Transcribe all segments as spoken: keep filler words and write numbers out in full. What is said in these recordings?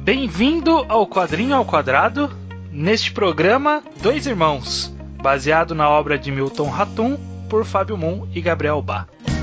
Bem-vindo ao Quadrinho ao Quadrado, neste programa Dois Irmãos, baseado na obra de Milton Ratum, por Fábio Moon e Gabriel Bá.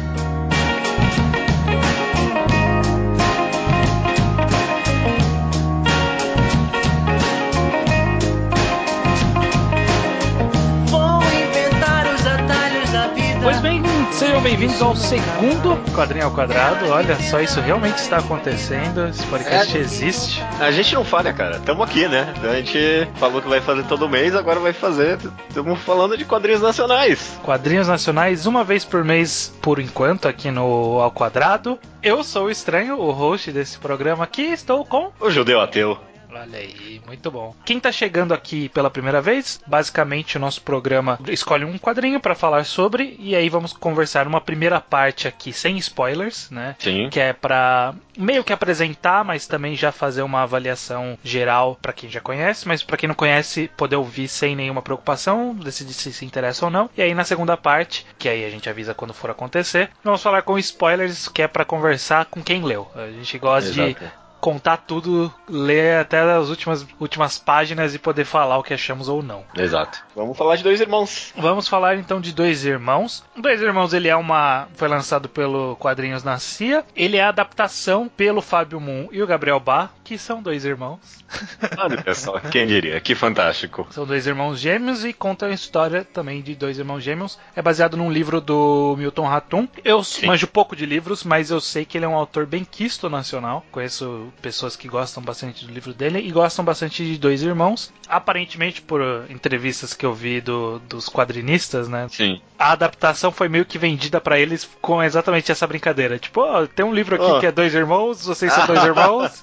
Pois bem, sejam bem-vindos ao segundo Quadrinho ao Quadrado. Olha só, isso realmente está acontecendo. Esse podcast é, existe. A gente não falha, cara. Estamos aqui, né? A gente falou que vai fazer todo mês, agora vai fazer. Estamos falando de quadrinhos nacionais. Quadrinhos nacionais, uma vez por mês, por enquanto, aqui no Ao Quadrado. Eu sou o Estranho, o host desse programa aqui. Estou com o Judeu Ateu. Olha aí, muito bom. Quem tá chegando aqui pela primeira vez, basicamente o nosso programa escolhe um quadrinho pra falar sobre, e aí vamos conversar uma primeira parte aqui sem spoilers, né? Sim. Que é pra meio que apresentar, mas também já fazer uma avaliação geral pra quem já conhece, mas pra quem não conhece, poder ouvir sem nenhuma preocupação, decidir se se interessa ou não. E aí na segunda parte, que aí a gente avisa quando for acontecer, vamos falar com spoilers, que é pra conversar com quem leu. A gente gosta Exato. de contar tudo, ler até as últimas, últimas páginas e poder falar o que achamos ou não. Exato. Vamos falar de Dois Irmãos. Vamos falar então de Dois Irmãos. Dois Irmãos, ele é uma... foi lançado pelo Quadrinhos na C I A. Ele é a adaptação pelo Fábio Moon e o Gabriel Bá, que são dois irmãos. Olha pessoal, quem diria? Que fantástico. São dois irmãos gêmeos e contam a história também de dois irmãos gêmeos. É baseado num livro do Milton Ratum. Eu Sim. manjo pouco de livros, mas eu sei que ele é um autor bem quisto nacional. Conheço pessoas que gostam bastante do livro dele e gostam bastante de Dois Irmãos. Aparentemente, por entrevistas que eu vi do, dos quadrinistas, né? Sim. A adaptação foi meio que vendida pra eles com exatamente essa brincadeira. Tipo, oh, tem um livro aqui oh. que é Dois Irmãos, vocês são dois irmãos.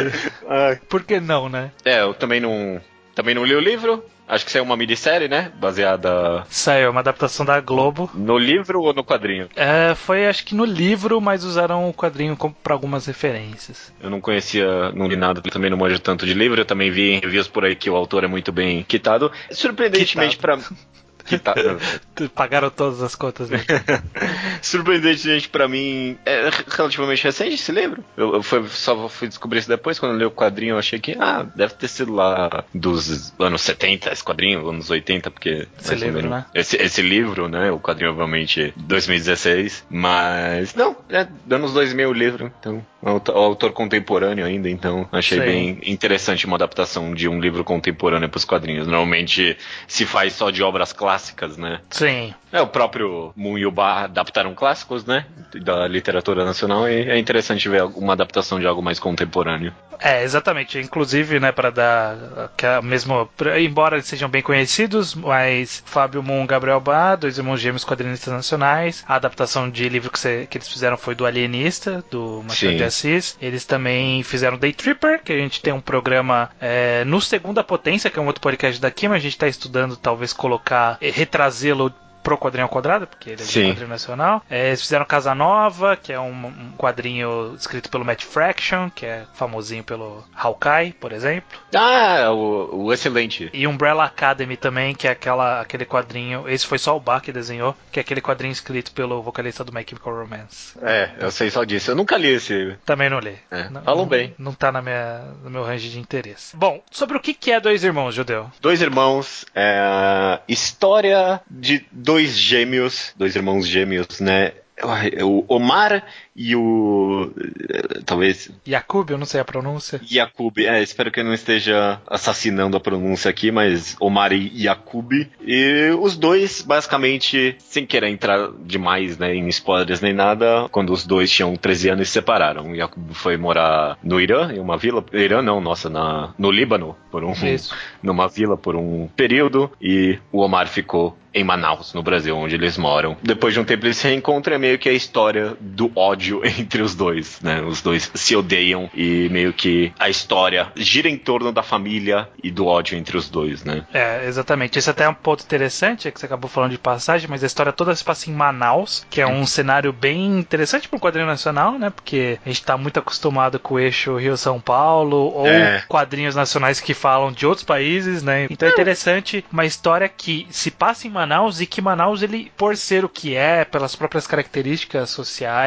é. Por que não, né? É, eu também não, também não li o livro. Acho que saiu uma minissérie, né? Baseada... Saiu, uma adaptação da Globo. No livro ou no quadrinho? É, foi acho que no livro, mas usaram o quadrinho para algumas referências. Eu não conhecia, não li nada, também não manjo tanto de livro. Eu também vi em reviews por aí que o autor é muito bem quitado. Surpreendentemente para... Que tá... Pagaram todas as contas dele. Surpreendentemente pra mim, é relativamente recente esse livro. Eu, eu foi, só fui descobrir isso depois, quando eu li o quadrinho. Eu achei que, ah, deve ter sido lá dos anos setenta, esse quadrinho, anos oitenta, porque... Esse livro, menos, né? Esse, esse livro, né? O quadrinho, obviamente, dois mil e dezesseis. Mas, não, é anos dois mil o livro, então... O autor contemporâneo ainda, então achei Sim. bem interessante uma adaptação de um livro contemporâneo para os quadrinhos. Normalmente se faz só de obras clássicas, né? Sim. É, o próprio Moon e o Bá adaptaram clássicos, né? Da literatura nacional, e é interessante ver uma adaptação de algo mais contemporâneo. É, exatamente. Inclusive, né, para dar que é mesmo, embora eles sejam bem conhecidos, mas Fábio Moon e Gabriel Bá, dois irmãos gêmeos quadrinistas nacionais. A adaptação de livro que, você, que eles fizeram foi do Alienista, do Machado de Assis. Eles também fizeram Day Tripper, que a gente tem um programa é, no Segunda Potência, que é um outro podcast daqui, mas a gente está estudando talvez colocar, retrazê-lo pro Quadrinho ao Quadrado, porque ele é de quadrinho nacional. É, eles fizeram Casa Nova, que é um, um quadrinho escrito pelo Matt Fraction, que é famosinho pelo Hawkeye, por exemplo. Ah, o, o excelente. E Umbrella Academy também, que é aquela, aquele quadrinho, esse foi só o Bá que desenhou, que é aquele quadrinho escrito pelo vocalista do My Chemical Romance. É, eu sei só disso. Eu nunca li esse. Também não li. É, não, falam não, bem. Não tá na minha, no meu range de interesse. Bom, sobre o que é Dois Irmãos, Judeu? Dois Irmãos é a história de dois Dois gêmeos, dois irmãos gêmeos, né? O Omar e o... talvez... Yakub, eu não sei a pronúncia. Yakub, é, espero que eu não esteja assassinando a pronúncia aqui, mas Omar e Yakub. E os dois, basicamente, sem querer entrar demais, né, em spoilers nem nada, quando os dois tinham treze anos, se separaram. O Yakub foi morar no Irã, em uma vila... Irã não, nossa, na, no Líbano, por um, numa vila por um período, e o Omar ficou em Manaus, no Brasil, onde eles moram. Depois de um tempo eles se reencontram, é meio que a história do ódio entre os dois, né? Os dois se odeiam e meio que a história gira em torno da família e do ódio entre os dois, né? É, exatamente. Esse até é um ponto interessante, é que você acabou falando de passagem, mas a história toda se passa em Manaus, que é um cenário bem interessante para o quadrinho nacional, né? Porque a gente tá muito acostumado com o eixo Rio-São Paulo, ou é. quadrinhos nacionais que falam de outros países, né? Então é interessante uma história que se passa em Manaus, e que Manaus, ele, por ser o que é, pelas próprias características sociais e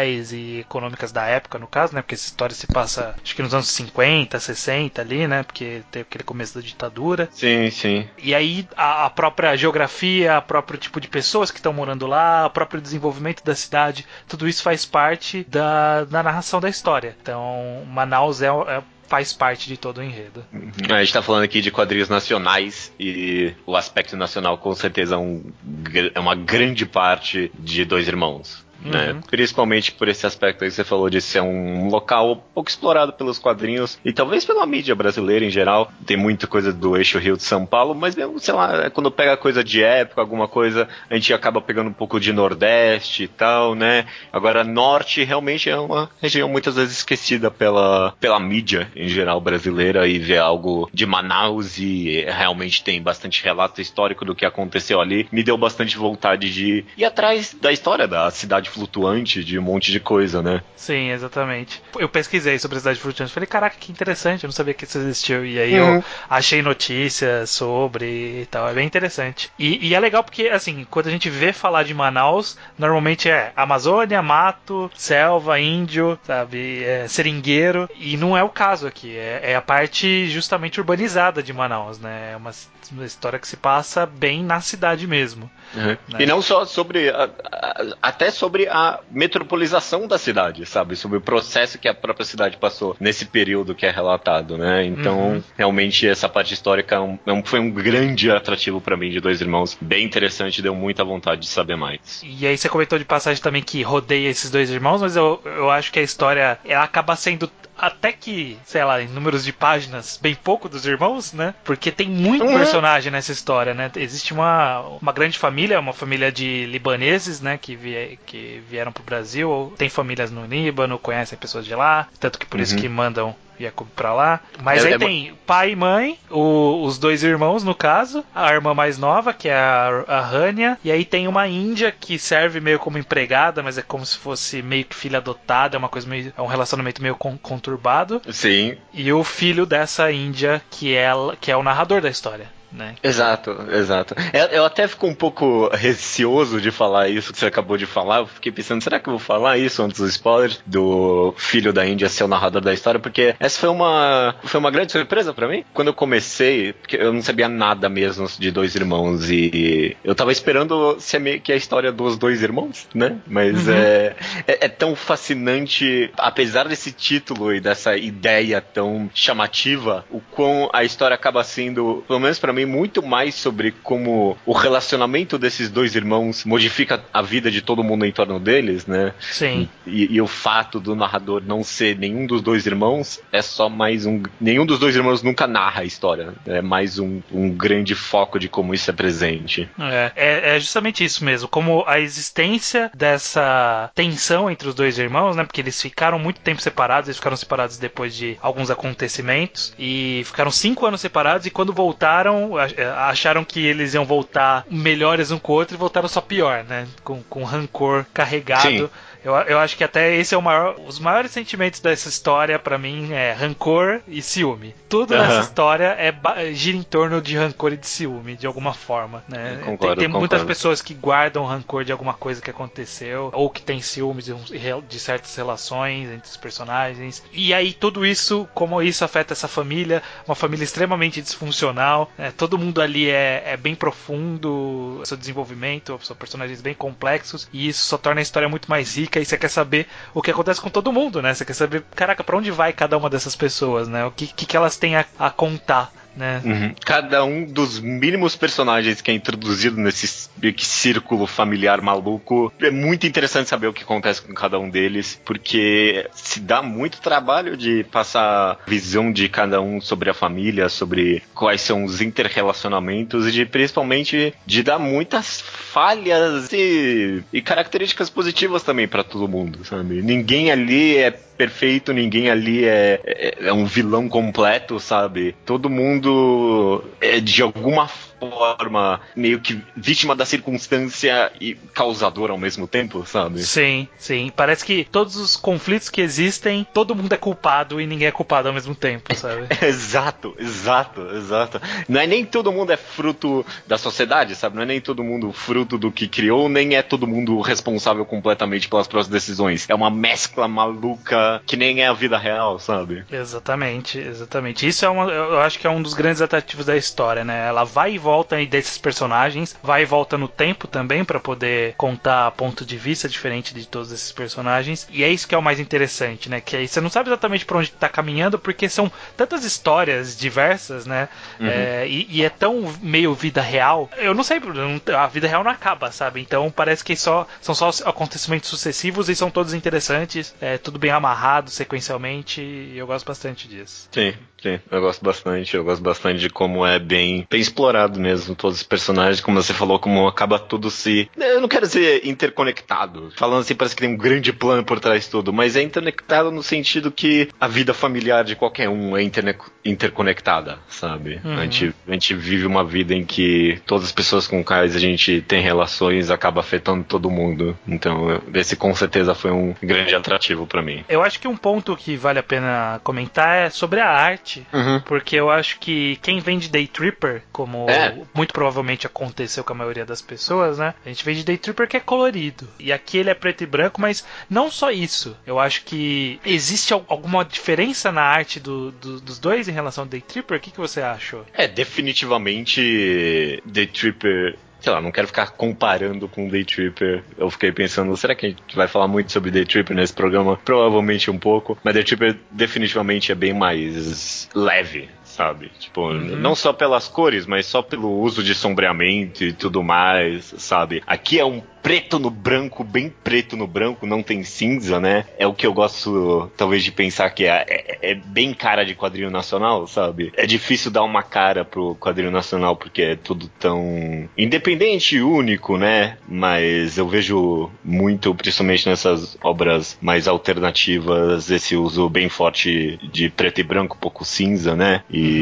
e econômicas da época, no caso, né? Porque essa história se passa, acho que nos anos cinquenta, sessenta ali, né? Porque tem aquele começo da ditadura. Sim, sim. E aí a, a própria geografia, o próprio tipo de pessoas que estão morando lá, o próprio desenvolvimento da cidade, tudo isso faz parte da, da narração da história. Então, Manaus é, é faz parte de todo o enredo. A gente tá falando aqui de quadrinhos nacionais e o aspecto nacional com certeza é, um, é uma grande parte de Dois Irmãos. Né? Uhum. Principalmente por esse aspecto aí que você falou de ser um local pouco explorado pelos quadrinhos e talvez pela mídia brasileira em geral. Tem muita coisa do eixo Rio de São Paulo, mas mesmo, sei lá, quando pega coisa de época, alguma coisa, a gente acaba pegando um pouco de Nordeste e tal, né? Agora, Norte realmente é uma região muitas vezes esquecida pela, pela mídia em geral brasileira, e ver algo de Manaus e realmente tem bastante relato histórico do que aconteceu ali, me deu bastante vontade de ir atrás da história da cidade flutuante, de um monte de coisa, né? Sim, exatamente. Eu pesquisei sobre a cidade flutuante, falei, caraca, que interessante, eu não sabia que isso existiu. E aí Uhum. eu achei notícias sobre e tal, é bem interessante. E, e é legal porque, assim, quando a gente vê falar de Manaus, normalmente é Amazônia, mato, selva, índio, sabe, é, seringueiro, e não é o caso aqui, é, é a parte justamente urbanizada de Manaus, né? É uma, uma história que se passa bem na cidade mesmo. Uhum. Né? E não só sobre a, a, até sobre a metropolização da cidade, sabe? Sobre o processo que a própria cidade passou nesse período que é relatado, né? Então, Uhum. realmente, essa parte histórica é um, é um, foi um grande atrativo pra mim de Dois Irmãos. Bem interessante, deu muita vontade de saber mais. E aí você comentou de passagem também que rodeia esses dois irmãos, mas eu, eu acho que a história ela acaba sendo até que, sei lá, em números de páginas, bem pouco dos irmãos, né? Porque tem muito Uhum. personagem nessa história, né? Existe uma, uma grande família, uma família de libaneses, né? Que, vie, que vieram pro Brasil, ou tem famílias no Líbano, conhecem pessoas de lá, tanto que por Uhum. isso que mandam Jacob pra lá. Mas É- aí é- tem pai e mãe, o- os dois irmãos, no caso, a irmã mais nova, que é a, a Rania, e aí tem uma índia que serve meio como empregada, mas é como se fosse meio que filha adotada, é uma coisa meio, é um relacionamento meio con- conturbado. Sim. E o filho dessa índia, que é, que é o narrador da história. Né? Exato, exato. Eu, eu até fico um pouco receoso de falar isso que você acabou de falar. Eu fiquei pensando, será que eu vou falar isso antes dos spoilers do filho da Índia ser o narrador da história? Porque essa foi uma foi uma grande surpresa pra mim. Quando eu comecei, porque eu não sabia nada mesmo de Dois Irmãos e eu tava esperando ser meio que a história dos dois irmãos, né? Mas Uhum. é, é, é tão fascinante, apesar desse título e dessa ideia tão chamativa, o quão a história acaba sendo, pelo menos pra mim, muito mais sobre como o relacionamento desses dois irmãos modifica a vida de todo mundo em torno deles, né? Sim. E, e o fato do narrador não ser nenhum dos dois irmãos é só mais um. Nenhum dos dois irmãos nunca narra a história. É mais um, um grande foco de como isso é presente. É, é, é justamente isso mesmo, como a existência dessa tensão entre os dois irmãos, né? Porque eles ficaram muito tempo separados, eles ficaram separados depois de alguns acontecimentos e ficaram cinco anos separados e quando voltaram acharam que eles iam voltar melhores um com o outro e voltaram só pior, né? Com, com rancor carregado. Sim. Eu, eu acho que até esse é o maior, os maiores sentimentos dessa história pra mim é rancor e ciúme. Tudo Uhum. nessa história é gira em torno de rancor e de ciúme, de alguma forma, né? Eu concordo, tem tem concordo. muitas pessoas que guardam rancor de alguma coisa que aconteceu ou que tem ciúmes de, de certas relações entre os personagens. E aí tudo isso, como isso afeta essa família, uma família extremamente disfuncional, né? Todo mundo ali é, é bem profundo, seu desenvolvimento, são personagens bem complexos e isso só torna a história muito mais rica. E você quer saber o que acontece com todo mundo, né? Você quer saber, caraca, pra onde vai cada uma dessas pessoas, né? O que, que, que elas têm a, a contar, né? Uhum. Cada um dos mínimos personagens que é introduzido nesse círculo familiar maluco, é muito interessante saber o que acontece com cada um deles, porque se dá muito trabalho de passar a visão de cada um sobre a família, sobre quais são os interrelacionamentos e de, principalmente de dar muitas falhas e, e características positivas também pra todo mundo, sabe? Ninguém ali é perfeito, ninguém ali é, é, é um vilão completo, sabe? Todo mundo é de alguma forma meio que vítima da circunstância e causador ao mesmo tempo, sabe? Sim, sim. Parece que todos os conflitos que existem, todo mundo é culpado e ninguém é culpado ao mesmo tempo, sabe? Exato, exato, exato. Não é nem todo mundo é fruto da sociedade, sabe? Não é nem todo mundo fruto do que criou, nem é todo mundo responsável completamente pelas próprias decisões. É uma mescla maluca que nem é a vida real, sabe? Exatamente, exatamente. Isso é uma, eu acho que é um dos grandes atrativos da história, né? Ela vai e volta aí desses personagens, vai e volta no tempo também pra poder contar ponto de vista diferente de todos esses personagens. E é isso que é o mais interessante, né? Que aí você não sabe exatamente pra onde tá caminhando, porque são tantas histórias diversas, né? Uhum. É, e, e é tão meio vida real. Eu não sei, a vida real não acaba, sabe? Então parece que só, são só acontecimentos sucessivos e são todos interessantes, é, tudo bem amarrado sequencialmente, e eu gosto bastante disso. Sim, sim, eu gosto bastante. Eu gosto bastante de como é bem, bem explorado mesmo, todos os personagens, como você falou, como acaba tudo se... Eu não quero dizer interconectado, falando assim parece que tem um grande plano por trás de tudo, mas é interconectado no sentido que a vida familiar de qualquer um é interne... interconectada, sabe? Uhum. A gente, a gente vive uma vida em que todas as pessoas com quais a gente tem relações acaba afetando todo mundo. Então, esse com certeza foi um grande atrativo pra mim. Eu acho que um ponto que vale a pena comentar é sobre a arte, uhum. porque eu acho que quem vem de Day Tripper, como é. muito provavelmente aconteceu com a maioria das pessoas, né? A gente vem de Day Tripper que é colorido. E aqui ele é preto e branco, mas não só isso. Eu acho que existe alguma diferença na arte do, do, dos dois em relação ao Day Tripper? O que, que você achou? É, definitivamente Day Tripper... Sei lá, não quero ficar comparando com Day Tripper. Eu fiquei pensando, será que a gente vai falar muito sobre Day Tripper nesse programa? Provavelmente um pouco. Mas Day Tripper definitivamente é bem mais leve, sabe? Tipo, uhum. não só pelas cores, mas só pelo uso de sombreamento e tudo mais, sabe? Aqui é um preto no branco, bem preto no branco, não tem cinza, né? É o que eu gosto, talvez, de pensar que é, é, é bem cara de quadrinho nacional, sabe? É difícil dar uma cara pro quadrinho nacional, porque é tudo tão independente e único, né? Mas eu vejo muito, principalmente nessas obras mais alternativas, esse uso bem forte de preto e branco, pouco cinza, né?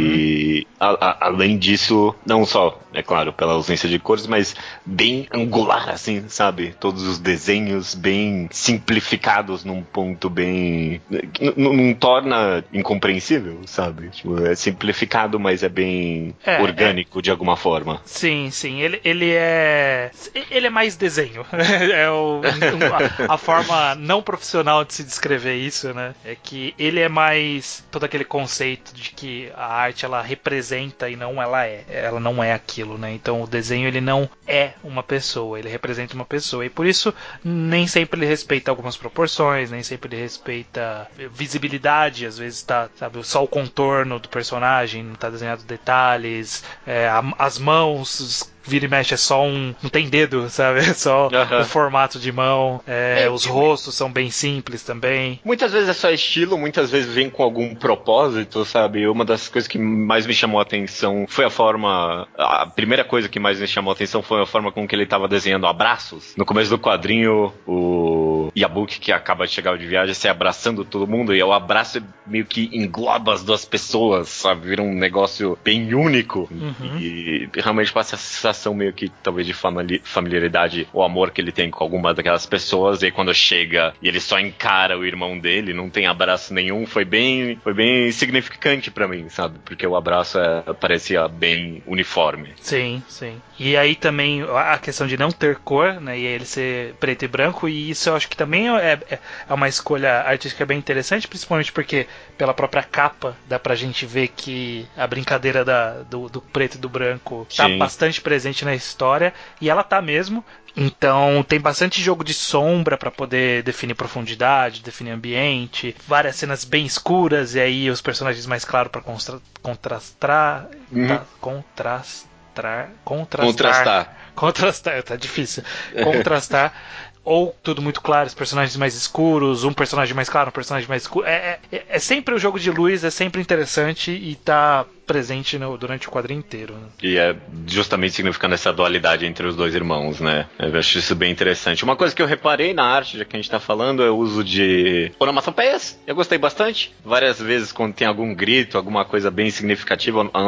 E uhum. a, a, além disso, não só, é claro, pela ausência de cores, mas bem angular, assim, sabe? Todos os desenhos bem simplificados num ponto bem... Não torna incompreensível, sabe? Tipo, é simplificado, mas é bem é, orgânico é... de alguma forma. Sim, sim. Ele, ele é... Ele é mais desenho. É o, a, a forma não profissional de se descrever isso, né? É que ele é mais todo aquele conceito de que a arte, ela representa e não ela é. Ela não é aquilo, né? Então o desenho, ele não é uma pessoa. Ele representa uma pessoa, e por isso nem sempre ele respeita algumas proporções, nem sempre ele respeita visibilidade, às vezes tá, sabe, só o contorno do personagem, não tá desenhado detalhes, é, as mãos vira e mexe é só um... não tem dedo, sabe? É só uh-huh. o formato de mão. É, é, os rostos são bem simples também. Muitas vezes é só estilo, muitas vezes vem com algum propósito, sabe? Uma das coisas que mais me chamou a atenção foi a forma... A primeira coisa que mais me chamou a atenção foi a forma com que ele estava desenhando abraços. No começo do quadrinho, o Yabuki, que acaba de chegar de viagem, se abraçando todo mundo, e o abraço meio que engloba as duas pessoas, sabe? Vira um negócio bem único. Uhum. E realmente passa essa meio que talvez de familiaridade, o amor que ele tem com alguma daquelas pessoas, e aí quando chega e ele só encara o irmão dele, não tem abraço nenhum, foi bem, foi bem significante pra mim, sabe? Porque o abraço é, parecia bem uniforme. Sim, sim. E aí também a questão de não ter cor, né, e ele ser preto e branco, e isso eu acho que também é, é uma escolha artística bem interessante, principalmente porque pela própria capa dá pra gente ver que a brincadeira da, do, do preto e do branco tá Sim. bastante presente na história, e ela tá mesmo. Então tem bastante jogo de sombra para poder definir profundidade, definir ambiente, várias cenas bem escuras, e aí os personagens mais claros para constra- contrastar, uhum. tá, contrastar, contrastar, contrastar, contrastar, tá difícil, contrastar. Ou tudo muito claro, os personagens mais escuros, um personagem mais claro, um personagem mais escuro. É, é, é sempre o jogo de luz, é sempre interessante e tá presente no, durante o quadrinho inteiro. Né? E é justamente significando essa dualidade entre os dois irmãos, né? Eu acho isso bem interessante. Uma coisa que eu reparei na arte, já que a gente tá falando, é o uso de onomatopeias. Eu gostei bastante. Várias vezes quando tem algum grito, alguma coisa bem significativa,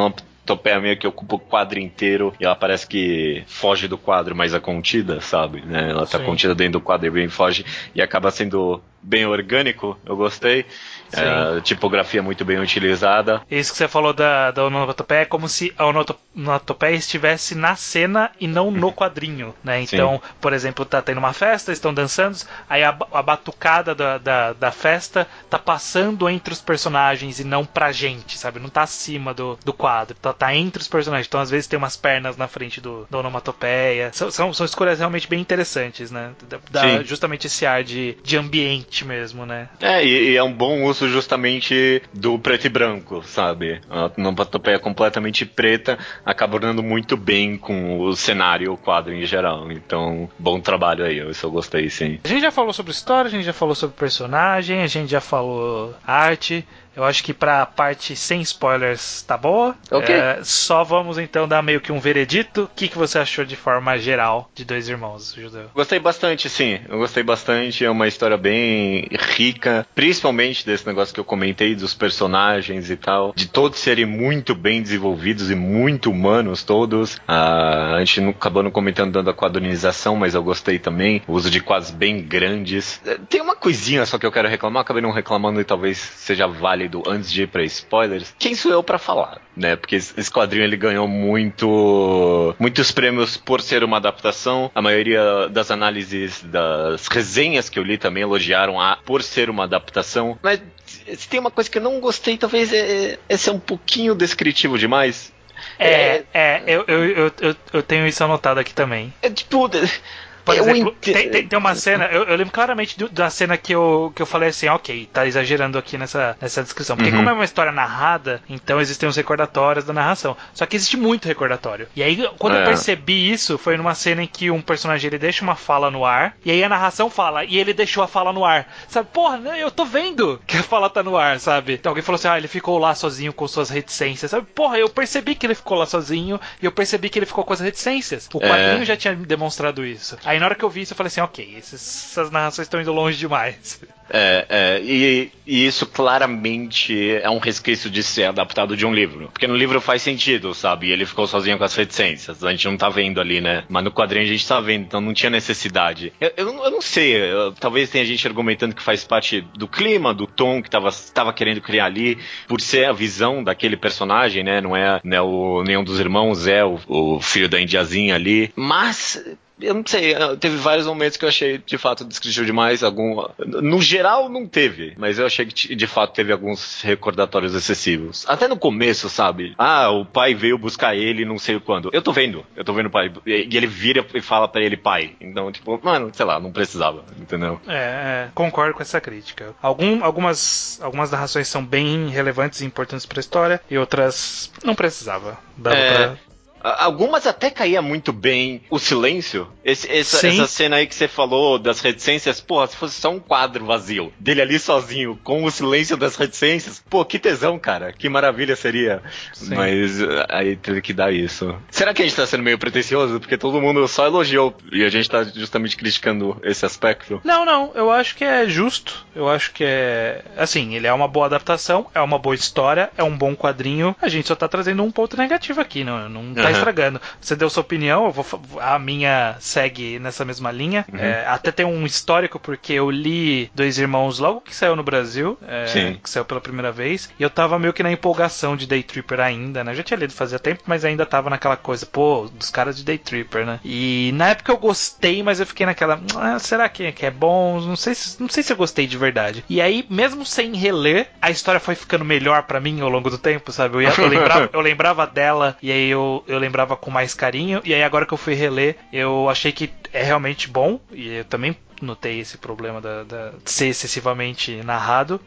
onomatopeia meio que ocupa o quadro inteiro e ela parece que foge do quadro, mas é contida, sabe? Né? Ela tá Sim. contida dentro do quadro e bem foge e acaba sendo bem orgânico, eu gostei. É, tipografia muito bem utilizada. Isso que você falou da, da onomatopeia é como se a onomatopeia estivesse na cena e não no quadrinho, né? Então, Sim. por exemplo, tá tendo uma festa, estão dançando, aí a, a batucada da, da, da festa tá passando entre os personagens e não pra gente, sabe? Não tá acima do, do quadro, tá, tá entre os personagens. Então, às vezes, tem umas pernas na frente do, da onomatopeia. São, são, são escolhas realmente bem interessantes, né? Dá justamente esse ar de, de ambiente mesmo, né? É, e, e é um bom uso justamente do preto e branco, sabe? A onomatopeia completamente preta acaba dando muito bem com o cenário e o quadro em geral. Então, bom trabalho aí, isso eu gostei, sim. A gente já falou sobre história, a gente já falou sobre personagem, a gente já falou arte. Eu acho que pra parte sem spoilers tá boa. Ok. É, só vamos então dar meio que um veredito. O que, que você achou de forma geral de Dois Irmãos, Judeu? Gostei bastante, sim. Eu gostei bastante. É uma história bem rica. Principalmente desse negócio que eu comentei dos personagens e tal. De todos serem muito bem desenvolvidos e muito humanos todos. Ah, a gente não, acabou não comentando dando a quadrinização, mas eu gostei também. O uso de quadros bem grandes. Tem uma coisinha só que eu quero reclamar. Acabei não reclamando e talvez seja válido antes de ir pra spoilers. Quem sou eu pra falar, né? Porque esse quadrinho ele ganhou muito muitos prêmios por ser uma adaptação. A maioria das análises, das resenhas que eu li também elogiaram a por ser uma adaptação. Mas se tem uma coisa que eu não gostei, talvez é, é ser um pouquinho descritivo demais. É, é, é eu, eu, eu, eu, eu tenho isso anotado aqui também. É tipo... Por exemplo, tem, tem, tem uma cena, eu, eu lembro claramente do, da cena que eu, que eu falei assim, ok, tá exagerando aqui nessa, nessa descrição. Porque uhum. como é uma história narrada, então existem os recordatórios da narração. Só que existe muito recordatório. E aí, quando é. eu percebi isso, foi numa cena em que um personagem ele deixa uma fala no ar, e aí a narração fala, e ele deixou a fala no ar. Sabe, porra, eu tô vendo que a fala tá no ar, sabe? Então alguém falou assim, ah, ele ficou lá sozinho com suas reticências. Sabe, porra, eu percebi que ele ficou lá sozinho, e eu percebi que ele ficou com as reticências. O quadrinho é. já tinha demonstrado isso. Aí na hora que eu vi isso, eu falei assim, ok, esses, essas narrações estão indo longe demais. É, é e, e isso claramente é um resquício de ser adaptado de um livro. Porque no livro faz sentido, sabe? Ele ficou sozinho com as reticências. A gente não tá vendo ali, né? Mas no quadrinho a gente tá vendo, então não tinha necessidade. Eu, eu, eu não sei, eu, talvez tenha gente argumentando que faz parte do clima, do tom que tava, tava querendo criar ali, por ser a visão daquele personagem, né? Não é, né, o, nenhum dos irmãos é o, o filho da indiazinha ali. Mas... eu não sei, teve vários momentos que eu achei de fato descritivo demais. Algum... no geral não teve, mas eu achei que de fato teve alguns recordatórios excessivos. Até no começo, sabe? Ah, o pai veio buscar ele não sei quando. Eu tô vendo, eu tô vendo o pai. E ele vira e fala pra ele pai. Então, tipo, mano, sei lá, não precisava, entendeu? É, é concordo com essa crítica. Algum, algumas, algumas narrações são bem relevantes e importantes pra história, e outras não precisava. Dava é... pra... Algumas até caía muito bem o silêncio. Esse, essa, essa cena aí que você falou das reticências, porra, se fosse só um quadro vazio dele ali sozinho, com o silêncio das reticências, pô, que tesão, cara. Que maravilha seria. Sim. Mas aí teve que dar isso. Será que a gente tá sendo meio pretencioso? Porque todo mundo só elogiou e a gente tá justamente criticando esse aspecto. Não, não. Eu acho que é justo. Eu acho que é... assim, ele é uma boa adaptação, é uma boa história, é um bom quadrinho. A gente só tá trazendo um ponto negativo aqui, não, não tá estragando. Você deu sua opinião, eu vou, a minha segue nessa mesma linha. Uhum. É, até tem um histórico, porque eu li Dois Irmãos logo que saiu no Brasil, é, que saiu pela primeira vez, e eu tava meio que na empolgação de Day Tripper ainda, né? Eu já tinha lido fazia tempo, mas ainda tava naquela coisa, pô, dos caras de Day Tripper, né? E na época eu gostei, mas eu fiquei naquela, ah, será que, que é bom? Não sei, se, não sei se eu gostei de verdade. E aí, mesmo sem reler, a história foi ficando melhor pra mim ao longo do tempo, sabe? Eu, ia, eu, lembrava, eu lembrava dela, e aí eu, eu lembrava com mais carinho, e aí agora que eu fui reler, eu achei que é realmente bom, e eu também notei esse problema da, da, de ser excessivamente narrado,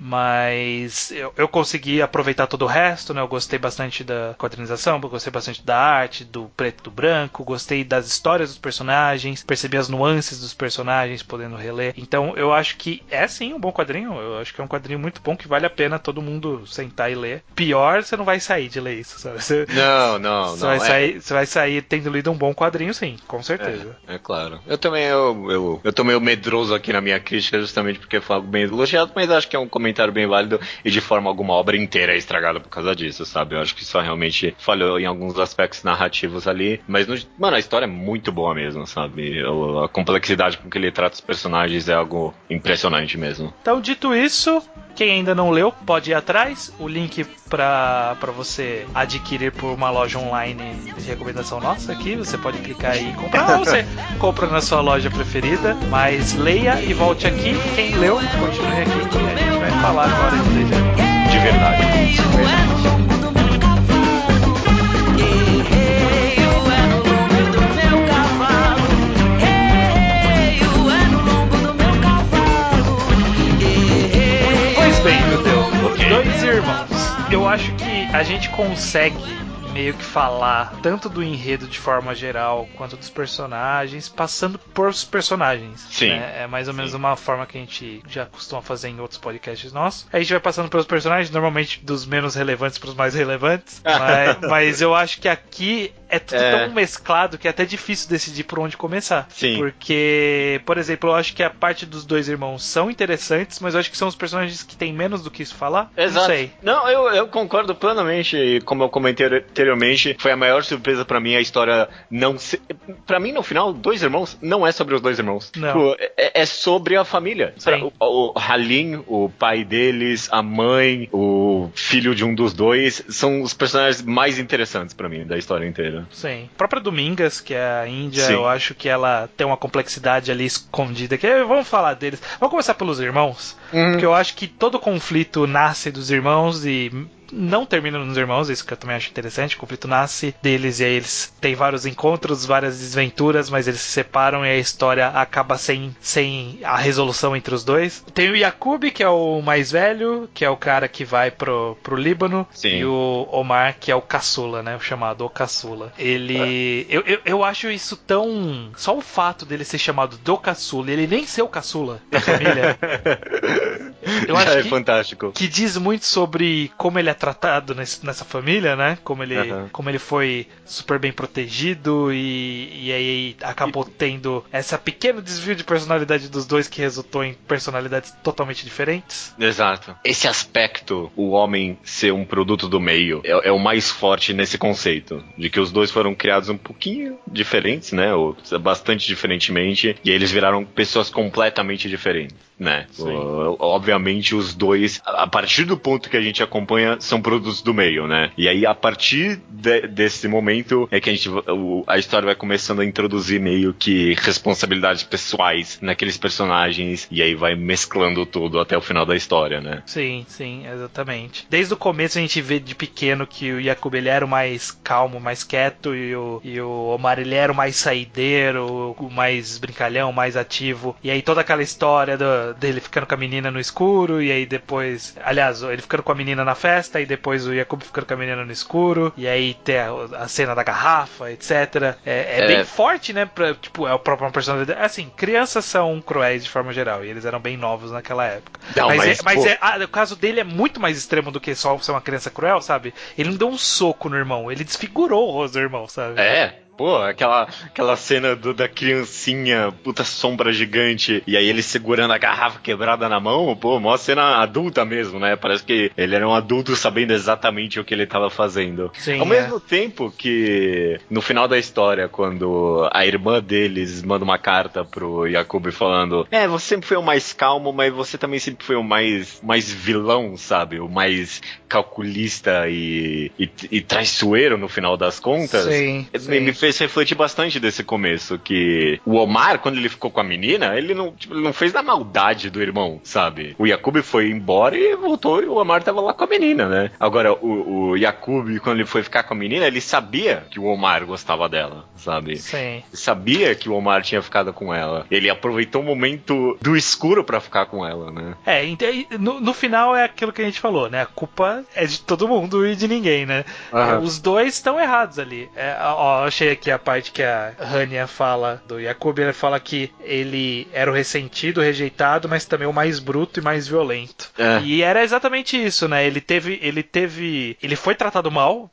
mas eu, eu consegui aproveitar todo o resto, né? Eu gostei bastante da quadrinização, gostei bastante da arte, do preto e do branco, gostei das histórias dos personagens, percebi as nuances dos personagens podendo reler. Então eu acho que é sim um bom quadrinho, eu acho que é um quadrinho muito bom que vale a pena todo mundo sentar e ler. Pior, você não vai sair de ler isso, sabe? Você, não, não, você não. Vai é... sair, você vai sair tendo lido um bom quadrinho, sim, com certeza. É, é claro. Eu também, eu, eu, eu tô meio medroso medroso aqui na minha crítica, justamente porque foi algo bem elogiado, mas acho que é um comentário bem válido e de forma alguma a obra inteira é estragada por causa disso, sabe? Eu acho que só realmente falhou em alguns aspectos narrativos ali, mas, no, mano, a história é muito boa mesmo, sabe? A complexidade com que ele trata os personagens é algo impressionante mesmo. Então, dito isso, quem ainda não leu, pode ir atrás. O link para você adquirir por uma loja online de recomendação nossa aqui, você pode clicar aí e comprar, ou você compra na sua loja preferida, mas leia e volte aqui. Quem leu, continue aqui que a gente vai falar agora de Dois Irmãos. De verdade. De verdade. Dois Irmãos. Eu acho que a gente consegue meio que falar tanto do enredo de forma geral quanto dos personagens, passando por os personagens. Sim. Né? É mais ou menos Sim. uma forma que a gente já costuma fazer em outros podcasts nossos. A gente vai passando pelos personagens, normalmente dos menos relevantes para os mais relevantes. mas, mas eu acho que aqui é tudo é. tão mesclado que é até difícil decidir por onde começar. Sim. Porque, por exemplo, eu acho que a parte dos dois irmãos são interessantes, mas eu acho que são os personagens que têm menos do que isso falar. Exato. Não sei. Não, eu, eu concordo plenamente. E como eu comentei anteriormente, foi a maior surpresa pra mim a história não ser... Pra mim, no final, Dois Irmãos não é sobre os dois irmãos. Não. É, é sobre a família. Sim. O, o Halim, o pai deles, a mãe, o filho de um dos dois, são os personagens mais interessantes pra mim da história inteira. Sim. A própria Domingas, que é a Índia, Sim. eu acho que ela tem uma complexidade ali escondida. Que vamos falar deles. Vamos começar pelos irmãos. Uhum. Porque eu acho que todo conflito nasce dos irmãos e não termina nos irmãos, isso que eu também acho interessante. O conflito nasce deles e aí eles têm vários encontros, várias desventuras, mas eles se separam e a história acaba sem, sem a resolução entre os dois. Tem o Yaqub, que é o mais velho, que é o cara que vai pro, pro Líbano. Sim. E o Omar, que é o caçula, né? O chamado o caçula. Ele... É. Eu, eu, eu acho isso tão... Só o fato dele ser chamado do caçula, ele nem ser o caçula da família. Eu acho é que, fantástico. Que diz muito sobre como ele é tratado nesse, nessa família, né? Como ele, uhum. como ele foi super bem protegido e, e aí acabou tendo esse pequeno desvio de personalidade dos dois que resultou em personalidades totalmente diferentes. Exato. Esse aspecto, o homem ser um produto do meio, é, é o mais forte nesse conceito, de que os dois foram criados um pouquinho diferentes, né? Ou bastante diferentemente, e aí eles viraram pessoas completamente diferentes, né? O, obviamente os dois, a partir do ponto que a gente acompanha, são produtos do meio, né? E aí, a partir de, desse momento, é que a, gente, o, a história vai começando a introduzir meio que responsabilidades pessoais naqueles personagens, e aí vai mesclando tudo até o final da história, né? Sim, sim, exatamente. Desde o começo a gente vê de pequeno que o Yaqub, ele era o mais calmo, mais quieto, e o, e o Omar, ele era o mais saideiro, o mais brincalhão, o mais ativo. E aí toda aquela história do, dele ficando com a menina no escuro, e aí depois... Aliás, ele ficando com a menina na festa, e depois o Yaqub ficando com a menina no escuro, e aí tem a, a cena da garrafa, etcétera. É, é, é bem forte, né? Pra, tipo, é o próprio personalidade. Assim, crianças são cruéis de forma geral, e eles eram bem novos naquela época. Não, mas mas, é, mas é, ah, o caso dele é muito mais extremo do que só ser uma criança cruel, sabe? Ele não deu um soco no irmão, ele desfigurou o rosto do irmão, sabe? É. Pô, aquela, aquela cena do, da criancinha, puta sombra gigante, e aí ele segurando a garrafa quebrada na mão, pô, mó cena adulta mesmo, né? Parece que ele era um adulto sabendo exatamente o que ele tava fazendo. Sim, Ao é. mesmo tempo que, no final da história, quando a irmã deles manda uma carta pro Yaqub falando, é, você sempre foi o mais calmo, mas você também sempre foi o mais, mais vilão, sabe? O mais calculista e, e, e traiçoeiro no final das contas. Sim, sim. Me fez refletir bastante desse começo, que o Omar, quando ele ficou com a menina, ele não, tipo, ele não fez da maldade do irmão, sabe? O Yaqub foi embora e voltou e o Omar tava lá com a menina, né? Agora, o, o Yaqub, quando ele foi ficar com a menina, ele sabia que o Omar gostava dela, sabe? Sim. Ele sabia que o Omar tinha ficado com ela. Ele aproveitou o momento do escuro pra ficar com ela, né? É, no, no final é aquilo que a gente falou, né? A culpa é de todo mundo e de ninguém, né? Uhum. É, os dois estão errados ali. É, ó, achei aqui a parte que a Hania fala do Yaqub, ele fala que ele era o ressentido, o rejeitado, mas também o mais bruto e mais violento. É. E era exatamente isso, né? Ele teve, ele teve, ele foi tratado mal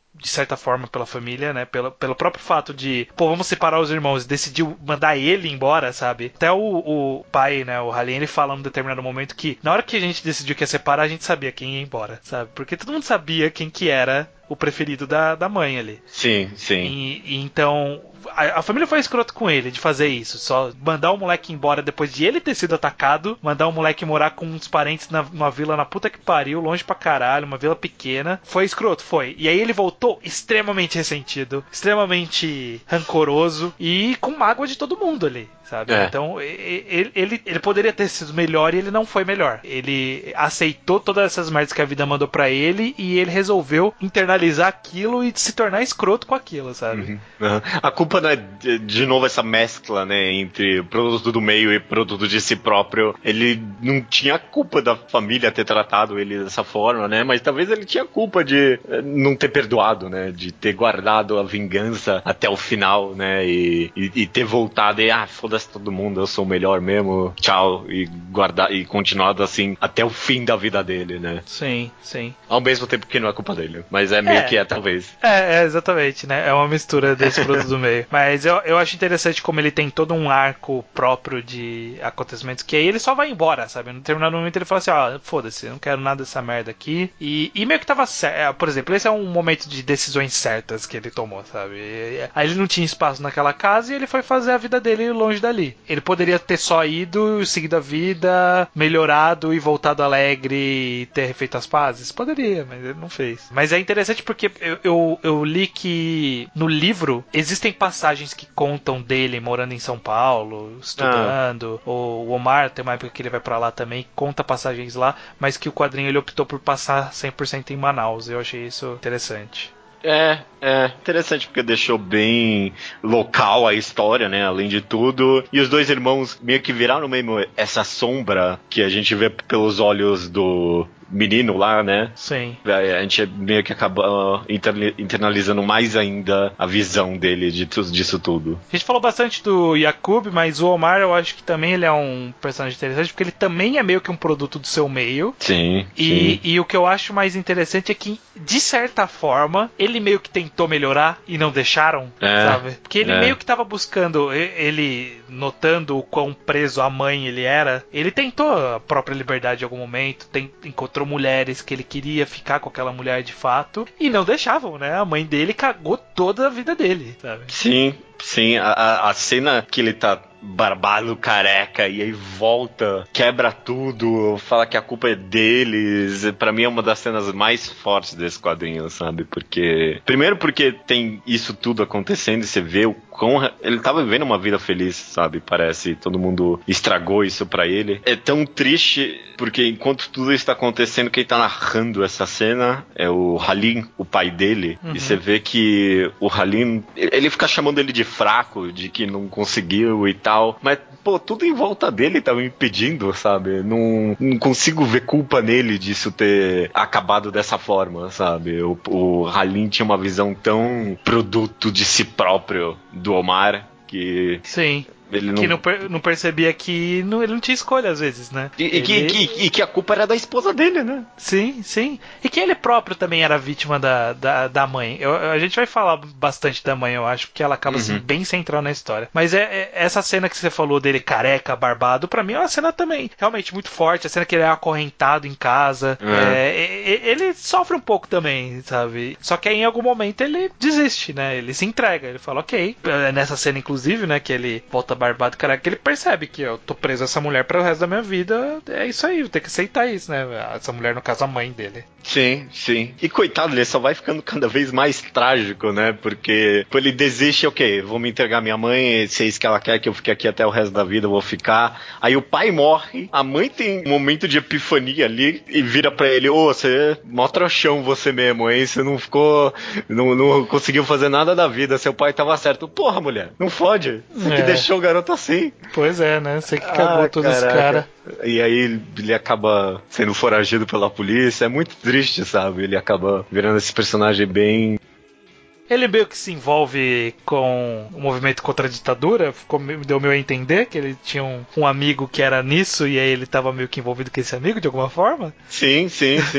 de certa forma, pela família, né? Pelo, pelo próprio fato de, pô, vamos separar os irmãos, e decidiu mandar ele embora, sabe? Até o, o pai, né, o Halim, ele fala num determinado momento que, na hora que a gente decidiu que ia separar, a gente sabia quem ia embora, sabe? Porque todo mundo sabia quem que era o preferido da, da mãe ali. Sim, sim. E, e então, a, a família foi escrota com ele de fazer isso. Só mandar o moleque embora depois de ele ter sido atacado, mandar o moleque morar com uns parentes na, numa vila na puta que pariu, longe pra caralho, uma vila pequena. Foi escroto, foi. E aí ele voltou extremamente ressentido, extremamente rancoroso e com mágoa de todo mundo ali, sabe? É. Então, ele, ele, ele poderia ter sido melhor e ele não foi melhor. Ele aceitou todas essas merdas que a vida mandou pra ele e ele resolveu internalizar aquilo e se tornar escroto com aquilo, sabe? Uhum, uhum. A culpa não é, de, de novo, essa mescla, né, entre produto do meio e produto de si próprio. Ele não tinha culpa da família ter tratado ele dessa forma, né, mas talvez ele tinha culpa de não ter perdoado, né, de ter guardado a vingança até o final, né, e, e, e ter voltado e, ah, foda-se todo mundo, eu sou o melhor mesmo, tchau, e guardar, e continuado assim até o fim da vida dele, né. Sim, sim. Ao mesmo tempo que não é culpa dele, mas é meio É. que é, talvez. É, é, exatamente, né? É uma mistura desse produto do meio. Mas eu, eu acho interessante como ele tem todo um arco próprio de acontecimentos, que aí ele só vai embora, sabe? No determinado momento ele fala assim, ó, oh, foda-se, eu não quero nada dessa merda aqui. E, e meio que tava certo. Por exemplo, esse é um momento de decisões certas que ele tomou, sabe? E, aí ele não tinha espaço naquela casa e ele foi fazer a vida dele longe dali. Ele poderia ter só ido, seguido a vida, melhorado e voltado alegre e ter feito as pazes? Poderia, mas ele não fez. Mas é interessante porque eu, eu, eu li que no livro existem passagens que contam dele morando em São Paulo, estudando. Ah. O Omar tem uma época que ele vai pra lá também, conta passagens lá, mas que o quadrinho ele optou por passar cem por cento em Manaus. Eu achei isso interessante. É, é interessante porque deixou bem local a história, né, além de tudo, e os dois irmãos meio que viraram mesmo essa sombra que a gente vê pelos olhos do menino lá, né? Sim. A gente meio que acaba internalizando mais ainda a visão dele de tudo, disso tudo. A gente falou bastante do Yakub, mas o Omar eu acho que também ele é um personagem interessante, porque ele também é meio que um produto do seu meio. Sim, e, sim. E o que eu acho mais interessante é que, de certa forma, ele meio que tentou melhorar e não deixaram, é, sabe? Porque ele é. meio que tava buscando, ele notando o quão preso a mãe ele era, ele tentou a própria liberdade em algum momento, tem, encontrou mulheres que ele queria ficar com aquela mulher de fato e não deixavam, né? A mãe dele cagou toda a vida dele, sabe? Sim, sim. A, a cena que ele tá barbado, careca, e aí volta, quebra tudo, fala que a culpa é deles. Pra mim é uma das cenas mais fortes desse quadrinho, sabe? Porque... Primeiro porque tem isso tudo acontecendo e você vê o quão... Ele tava vivendo uma vida feliz, sabe? Parece. Todo mundo estragou isso pra ele. É tão triste porque enquanto tudo isso tá acontecendo, quem tá narrando essa cena é o Halim, o pai dele. Uhum. E você vê que o Halim, ele fica chamando ele de fraco, de que não conseguiu e tal. Mas, pô, tudo em volta dele tá me impedindo, sabe? Não, não consigo ver culpa nele disso ter acabado dessa forma, sabe? O, o Halim tinha uma visão tão produto de si próprio do Omar que... Sim. Ele que não... não, per- não percebia que não, ele não tinha escolha às vezes, né? E, ele... e, que, que, e que a culpa era da esposa dele, né? Sim, sim. E que ele próprio também era vítima da, da, da mãe. Eu, a gente vai falar bastante da mãe, eu acho, porque ela acaba uhum. sendo bem central na história. Mas é, é essa cena que você falou dele careca, barbado, pra mim é uma cena também realmente muito forte. A cena que ele é acorrentado em casa. Uhum. É, é, ele sofre um pouco também, sabe? Só que aí em algum momento ele desiste, né? Ele se entrega. Ele fala, ok. Nessa cena, inclusive, né, que ele volta barbado, cara, que ele percebe que eu tô preso a essa mulher para o resto da minha vida, é isso aí, vou ter que aceitar isso, né? Essa mulher, no caso, a mãe dele. Sim, sim. E coitado, ele só vai ficando cada vez mais trágico, né? Porque ele desiste, ok, vou me entregar à minha mãe, se é isso que ela quer que eu fique aqui até o resto da vida, eu vou ficar. Aí o pai morre, a mãe tem um momento de epifania ali e vira pra ele, ô, oh, você mó trouxão você mesmo, hein? Você não ficou, não, não conseguiu fazer nada da vida, seu pai tava certo. Porra, mulher, não fode. Você é. que deixou o garoto assim. Pois é, né? Você que cagou ah, todo esse cara. E aí ele acaba sendo foragido pela polícia. É muito triste, sabe? Ele acaba virando esse personagem bem... Ele meio que se envolve com o movimento contra a ditadura, ficou, deu meio a entender que ele tinha um, um amigo que era nisso e aí ele tava meio que envolvido com esse amigo de alguma forma. Sim, sim, sim.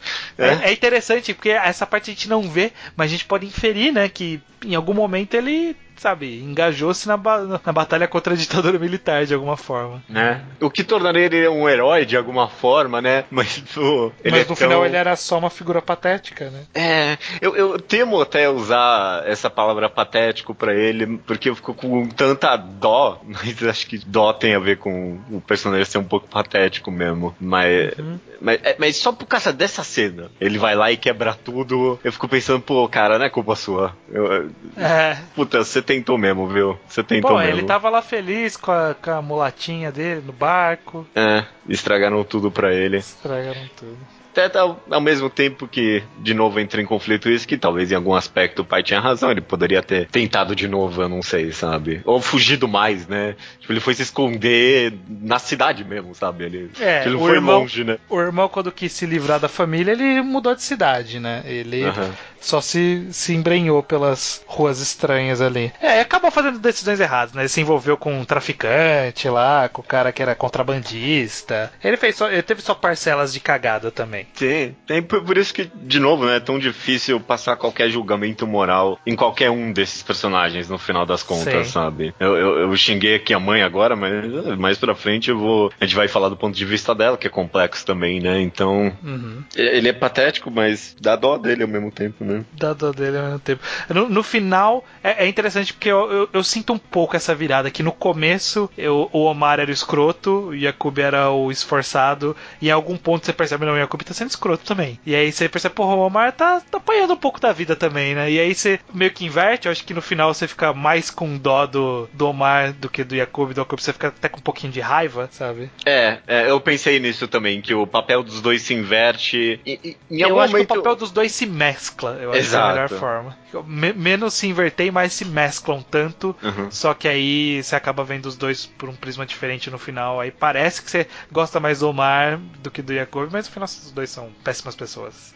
É. É, é interessante, porque essa parte a gente não vê, mas a gente pode inferir, né, que em algum momento ele, sabe, engajou-se na, ba- na batalha contra a ditadura militar, de alguma forma. Né? O que tornaria ele um herói, de alguma forma, né? Mas, pô, ele mas é no tão... final ele era só uma figura patética, né? É, eu, eu temo até usar essa palavra patético pra ele, porque eu fico com tanta dó, mas acho que dó tem a ver com o personagem ser um pouco patético mesmo. Mas, Uhum. mas, é- mas só por causa dessa cena, ele vai lá e quebra tudo. Eu fico pensando, pô, cara, não é culpa sua. Eu, É. puta, você tentou mesmo, viu? Você tentou Pô, mesmo. ele tava lá feliz com a, com a mulatinha dele no barco. É, estragaram tudo pra ele. Estragaram tudo. Até ao, ao mesmo tempo que, de novo, entra em conflito isso, que talvez em algum aspecto o pai tinha razão, ele poderia ter tentado de novo, eu não sei, sabe? Ou fugido mais, né? Tipo, ele foi se esconder na cidade mesmo, sabe? Ele, É, ele não o foi irmão, longe, né? o irmão, quando quis se livrar da família, ele mudou de cidade, né? Ele Aham. só se, se embrenhou pelas ruas estranhas ali. É, e acabou fazendo decisões erradas, né? Ele se envolveu com um traficante lá, com o cara que era contrabandista. Ele fez só, ele teve só parcelas de cagada também. Sim, tem por, por isso que, de novo, né, é tão difícil passar qualquer julgamento moral em qualquer um desses personagens no final das contas, Sim. sabe? Eu, eu, eu xinguei aqui a mãe agora, mas mais pra frente eu vou. A gente vai falar do ponto de vista dela, que é complexo também, né? Então. Uhum. Ele é patético, mas dá dó dele ao mesmo tempo, né? Da dor dele ao mesmo tempo. No, no final, é, é interessante porque eu, eu, eu sinto um pouco essa virada. Que no começo, eu, o Omar era o escroto, o Yakub era o esforçado, e em algum ponto você percebe, não, o Yakub tá sendo escroto também. E aí você percebe, porra, o Omar tá, tá apanhando um pouco da vida também, né? E aí você meio que inverte, eu acho que no final você fica mais com dó do, do Omar do que do Yakub. Do Yakub você fica até com um pouquinho de raiva, sabe? É, é, eu pensei nisso também, que o papel dos dois se inverte. E, e, em Eu algum acho momento... que o papel dos dois se mescla, eu acho que é a melhor forma. Me- menos se inverter e mais se mesclam tanto, Uhum. só que aí você acaba vendo os dois por um prisma diferente no final. Aí parece que você gosta mais do Omar do que do Yakub, mas no final os dois são péssimas pessoas.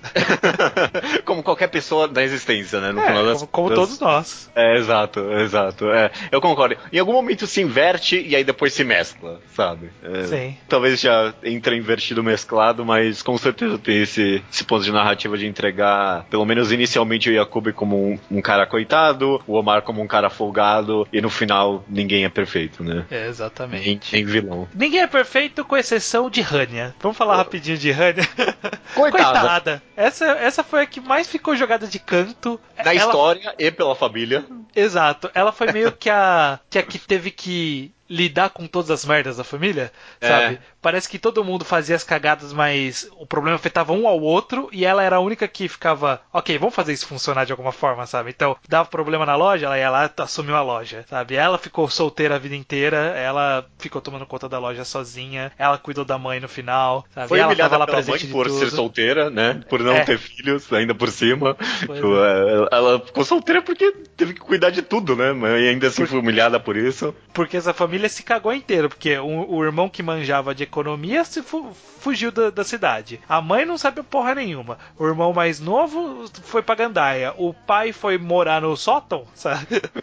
Como qualquer pessoa da existência, né? No É, final das como, como das- todos nós. É, exato, exato. É, eu concordo. Em algum momento se inverte e aí depois se mescla, sabe? É, Sim. talvez já entre invertido mesclado, mas com certeza tem esse, esse ponto de narrativa de entregar, pelo menos inicialmente, o Yakub como um, um cara coitado, o Omar como um cara folgado, e no final ninguém é perfeito, né? É, Nem, exatamente. nem vilão. Ninguém é perfeito com exceção de Hanya. Vamos falar rapidinho de Hanya. Coitada. Coitada. Essa, essa foi a que mais ficou jogada de canto. Na Ela história e pela família. Exato. Ela foi meio que a que, a que teve que lidar com todas as merdas da família, É. sabe? Parece que todo mundo fazia as cagadas, mas o problema afetava um ao outro e ela era a única que ficava, ok, vamos fazer isso funcionar de alguma forma, sabe? Então, dava problema na loja, ela ia lá e assumiu a loja, sabe? Ela ficou solteira a vida inteira, ela ficou tomando conta da loja sozinha, ela cuidou da mãe no final, sabe? Foi ela humilhada tava lá pela presente mãe de por tudo. ser solteira, né? Por não É. ter filhos, ainda por cima. Pois Tipo, é, ela ficou solteira porque teve que cuidar de tudo, né? Mas ainda assim Por- foi humilhada por isso. Porque essa família se cagou inteiro, porque o, o irmão que manjava de economia se fu- fugiu da, da cidade. A mãe não sabe porra nenhuma. O irmão mais novo foi pra Gandaia. O pai foi morar no sótão, sabe?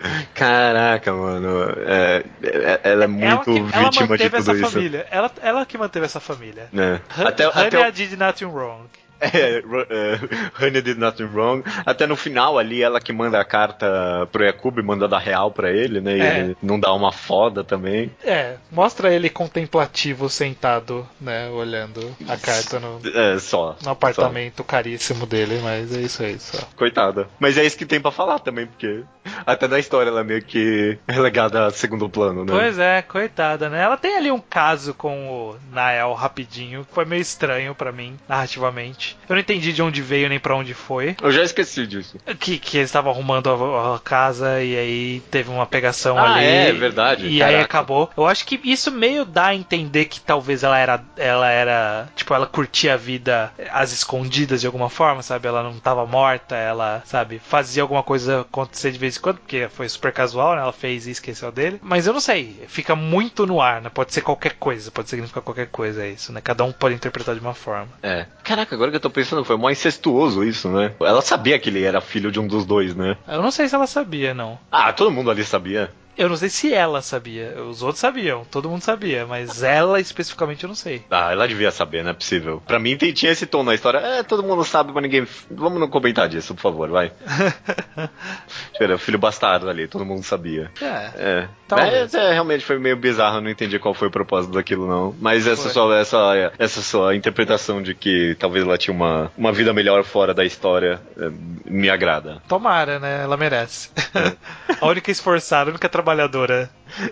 Caraca, mano. É, é- ela é muito ela, que, ela vítima de manteve tudo essa isso. família. Ela, ela que manteve essa família. Né? Han- Até, até Hanya o- did nothing wrong. É, Ru- é, Hanya did nothing wrong. Até no final ali, ela que manda a carta pro Yakub, manda dar real pra ele, né? E É. ele não dá uma foda também. É, mostra ele contemplativo, sentado, né, olhando a carta no, É, só. no apartamento caríssimo dele, mas é isso aí, só. Só. Coitada. Mas é isso que tem pra falar também, porque até na história ela é meio que relegada a segundo plano, né? Pois é, coitada, né? Ela tem ali um caso com o Nael rapidinho, que foi meio estranho pra mim, narrativamente. Eu não entendi de onde veio nem pra onde foi. Eu já esqueci disso. Que, que eles estavam arrumando a, a casa e aí teve uma pegação Ah, ali. é, verdade, E caraca. aí acabou. Eu acho que isso meio dá a entender que talvez ela era. Ela era. Tipo, ela curtia a vida às escondidas de alguma forma, sabe? Ela não tava morta, ela, sabe, fazia alguma coisa acontecer de vez em quando, porque foi super casual, né? Ela fez e esqueceu dele. Mas eu não sei, fica muito no ar, né? Pode ser qualquer coisa, pode significar qualquer coisa, é isso, né? Cada um pode interpretar de uma forma. É. Caraca, agora que eu tô pensando, foi mó incestuoso isso, né? Ela sabia que ele era filho de um dos dois, né? Eu não sei se ela sabia, não. Ah, todo mundo ali sabia. Eu não sei se ela sabia. Os outros sabiam, todo mundo sabia, mas ela especificamente eu não sei. Ah, ela devia saber, não é possível. Pra mim tem- tinha esse tom na história. É, todo mundo sabe, mas ninguém. Vamos não comentar disso, por favor, vai. Era o filho bastardo ali, todo mundo sabia. É, É. talvez. É, é, realmente foi meio bizarro, eu não entendi qual foi o propósito daquilo, não. Mas essa Foi. sua, essa, essa sua interpretação de que talvez ela tinha uma, uma vida melhor fora da história é, me agrada. Tomara, né? Ela merece. É. A única esforçada, a única trabalhadora.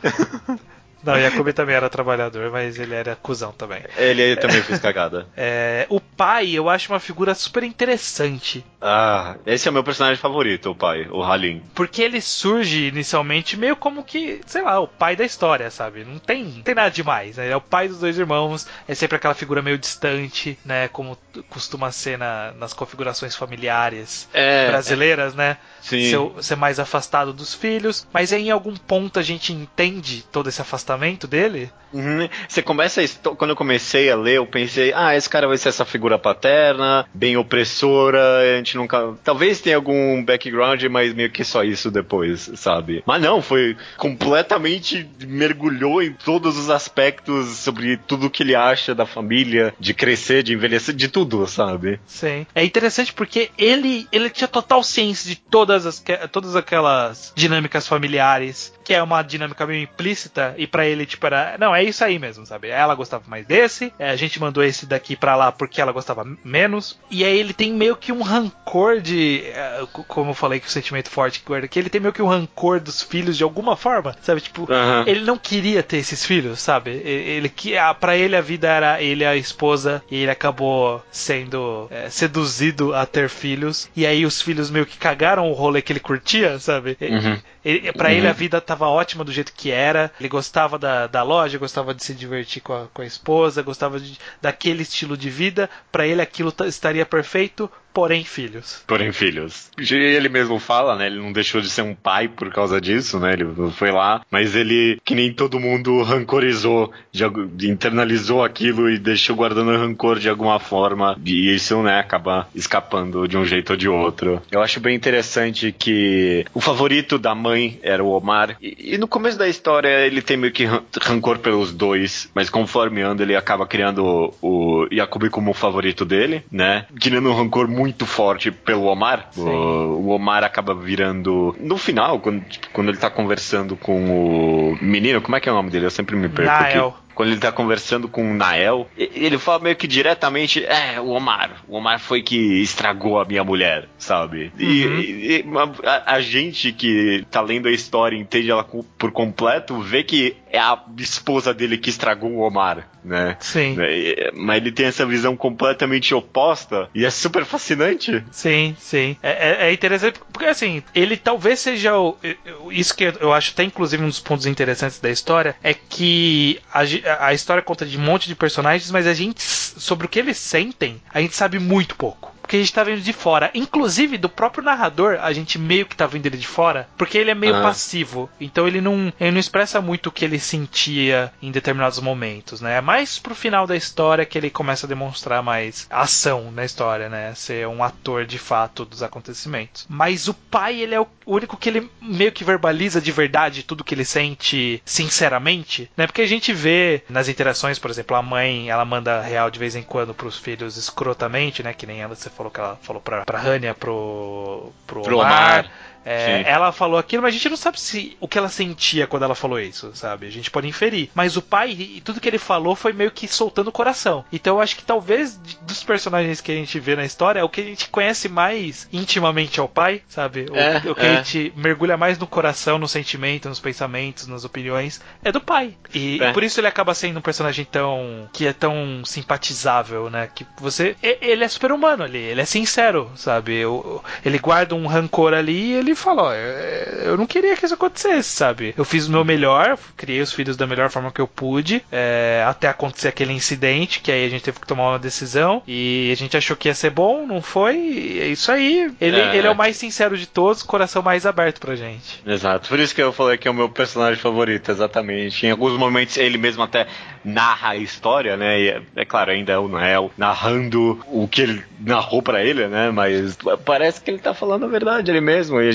Não, Yakubi também era trabalhador, mas ele era cuzão também. Ele também fez cagada. É, o pai, eu acho uma figura super interessante. Ah, esse é o meu personagem favorito, o pai, o Halim. Porque ele surge inicialmente meio como que, sei lá, o pai da história, sabe? Não tem, não tem nada demais, né? Ele é o pai dos dois irmãos, é sempre aquela figura meio distante, né? Como costuma ser na, nas configurações familiares É, brasileiras, né? Sim. Ser, ser mais afastado dos filhos. Mas aí em algum ponto a gente entende todo esse afastamento dele. Uhum. Você começa a histo- quando eu comecei a ler, eu pensei, ah, esse cara vai ser essa figura paterna, bem opressora, a gente nunca. Talvez tenha algum background, mas meio que só isso depois, sabe? Mas não, foi completamente mergulhou em todos os aspectos sobre tudo que ele acha da família, de crescer, de envelhecer, de tudo, sabe? Sim. É interessante porque ele, ele tinha total ciência de todas, as, todas aquelas dinâmicas familiares, que é uma dinâmica meio implícita, e pra ele, tipo, era. Não, é isso aí mesmo, sabe? Ela gostava mais desse, a gente mandou esse daqui pra lá porque ela gostava menos, e aí ele tem meio que um rancor de. Como eu falei que o sentimento forte que guarda aqui, ele tem meio que um rancor dos filhos de alguma forma, sabe? Tipo, Uhum. ele não queria ter esses filhos, sabe? Ele, ele, pra ele a vida era ele e a esposa, e ele acabou sendo é, seduzido a ter filhos, e aí os filhos meio que cagaram o rolê que ele curtia, sabe? Uhum. Ele, pra uhum. ele a vida tava ótima do jeito que era, ele gostava da, da loja, gostava de se divertir com a, com a esposa, gostava de, daquele estilo de vida, pra ele aquilo t- estaria perfeito, porém filhos. Porém filhos. Ele mesmo fala, né, ele não deixou de ser um pai por causa disso, né, ele foi lá, mas ele, que nem todo mundo, rancorizou, de, internalizou aquilo e deixou guardando rancor de alguma forma, e isso, né, acaba escapando de um jeito ou de outro. Eu acho bem interessante que o favorito da mãe era o Omar, e, e no começo da história ele tem meio que rancor pelos dois, mas conforme anda ele acaba criando o Yakubi como o favorito dele, né, criando um rancor muito forte pelo Omar. O, o Omar acaba virando, no final, quando, tipo, quando ele tá conversando com o menino, como é que é o nome dele? Eu sempre me perco Nael. aqui. Quando ele tá conversando com o Nael, ele fala meio que diretamente, é, o Omar, o Omar foi que estragou a minha mulher, sabe? Uhum. E, e a, a gente que tá lendo a história e entende ela por completo, vê que é a esposa dele que estragou o Omar, né? Sim. Mas ele tem essa visão completamente oposta e é super fascinante. Sim, sim. É, é interessante porque, assim, ele talvez seja o, isso que eu acho até inclusive um dos pontos interessantes da história, é que a, a história conta de um monte de personagens, mas a gente, sobre o que eles sentem, a gente sabe muito pouco. Porque a gente tá vendo de fora. Inclusive, do próprio narrador, a gente meio que tá vendo ele de fora, porque ele é meio ah. passivo. Então ele não, ele não expressa muito o que ele sentia em determinados momentos, né? É mais pro final da história que ele começa a demonstrar mais ação na história, né? Ser um ator de fato dos acontecimentos. Mas o pai, ele é o único que ele meio que verbaliza de verdade tudo que ele sente sinceramente, né? Porque a gente vê nas interações, por exemplo, a mãe, ela manda real de vez em quando pros filhos escrotamente, né? Que nem ela, você falou que ela falou pra, pra Hania, pro, pro, pro Omar. Omar. É, ela falou aquilo, mas a gente não sabe se o que ela sentia quando ela falou isso, sabe? A gente pode inferir. Mas o pai, e tudo que ele falou foi meio que soltando o coração. Então eu acho que talvez dos personagens que a gente vê na história, o que a gente conhece mais intimamente é o pai, sabe? O, é, o que é. a gente mergulha mais no coração, no sentimento, nos pensamentos, nas opiniões, é do pai. E, é. e por isso ele acaba sendo um personagem tão... que é tão simpatizável, né? Que você... Ele é super humano ali, ele é sincero, sabe? Ele guarda um rancor ali e ele fala, ó, eu não queria que isso acontecesse, sabe? Eu fiz o meu melhor, criei os filhos da melhor forma que eu pude, é, até acontecer aquele incidente, que aí a gente teve que tomar uma decisão, e a gente achou que ia ser bom, não foi, e é isso aí. Ele é, ele é o mais sincero de todos, coração mais aberto pra gente. Exato, por isso que eu falei que é o meu personagem favorito, exatamente. Em alguns momentos ele mesmo até narra a história, né, e é, é claro, ainda é o Noel narrando o que ele narrou pra ele, né, mas parece que ele tá falando a verdade ele mesmo, e a gente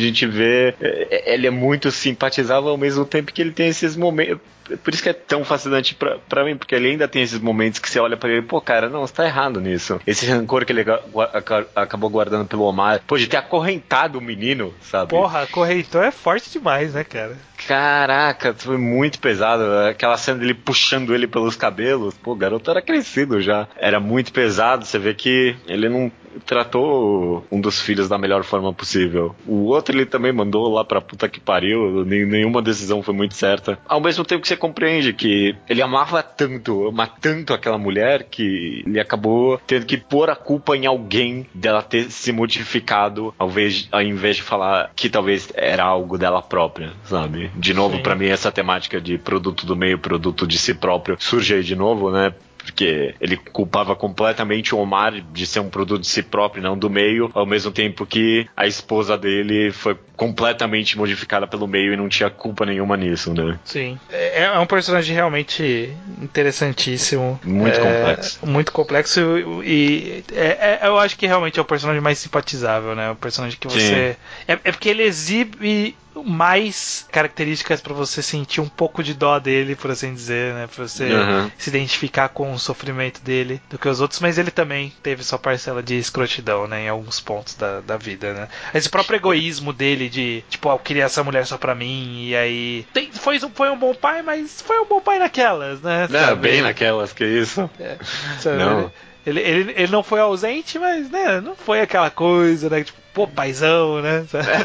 gente vê, ele é muito simpatizável ao mesmo tempo que ele tem esses momentos. Por isso que é tão fascinante pra, pra mim, porque ele ainda tem esses momentos que você olha pra ele, pô, cara, não, você tá errado nisso. Esse rancor que ele acabou guardando pelo Omar, pô, de ter acorrentado o menino, sabe? Porra, correntor é forte demais, né, cara? Caraca, foi muito pesado. Aquela cena dele puxando ele pelos cabelos. Pô, o garoto era crescido já. Era muito pesado. Você vê que ele não tratou um dos filhos da melhor forma possível. O outro ele também mandou lá pra puta que pariu. Nenhuma decisão foi muito certa. Ao mesmo tempo que você compreende que ele amava tanto, ama tanto aquela mulher, que ele acabou tendo que pôr a culpa em alguém dela ter se modificado, ao invés, ao invés de falar que talvez era algo dela própria, sabe? De novo, Sim. pra mim, essa temática de produto do meio, produto de si próprio, surge aí de novo, né? Porque ele culpava completamente o Omar de ser um produto de si próprio, não do meio, ao mesmo tempo que a esposa dele foi completamente modificada pelo meio e não tinha culpa nenhuma nisso, né? Sim. É, é um personagem realmente interessantíssimo. Muito é, complexo. Muito complexo e é, é, eu acho que realmente é o personagem mais simpatizável, né? O personagem que você... É, é porque ele exibe mais características pra você sentir um pouco de dó dele, por assim dizer, né? Pra você Uhum. se identificar com o sofrimento dele do que os outros, mas ele também teve sua parcela de escrotidão, né? Em alguns pontos da, da vida, né? Esse próprio egoísmo dele de, tipo, ah, eu queria essa mulher só pra mim, e aí... Tem, foi, foi um bom pai, mas foi um bom pai naquelas, né? Não, Sabe? bem naquelas, que isso? É, sabe? Não. Ele, ele, ele não foi ausente, mas, né? Não foi aquela coisa, né? Tipo, pô, paizão, né?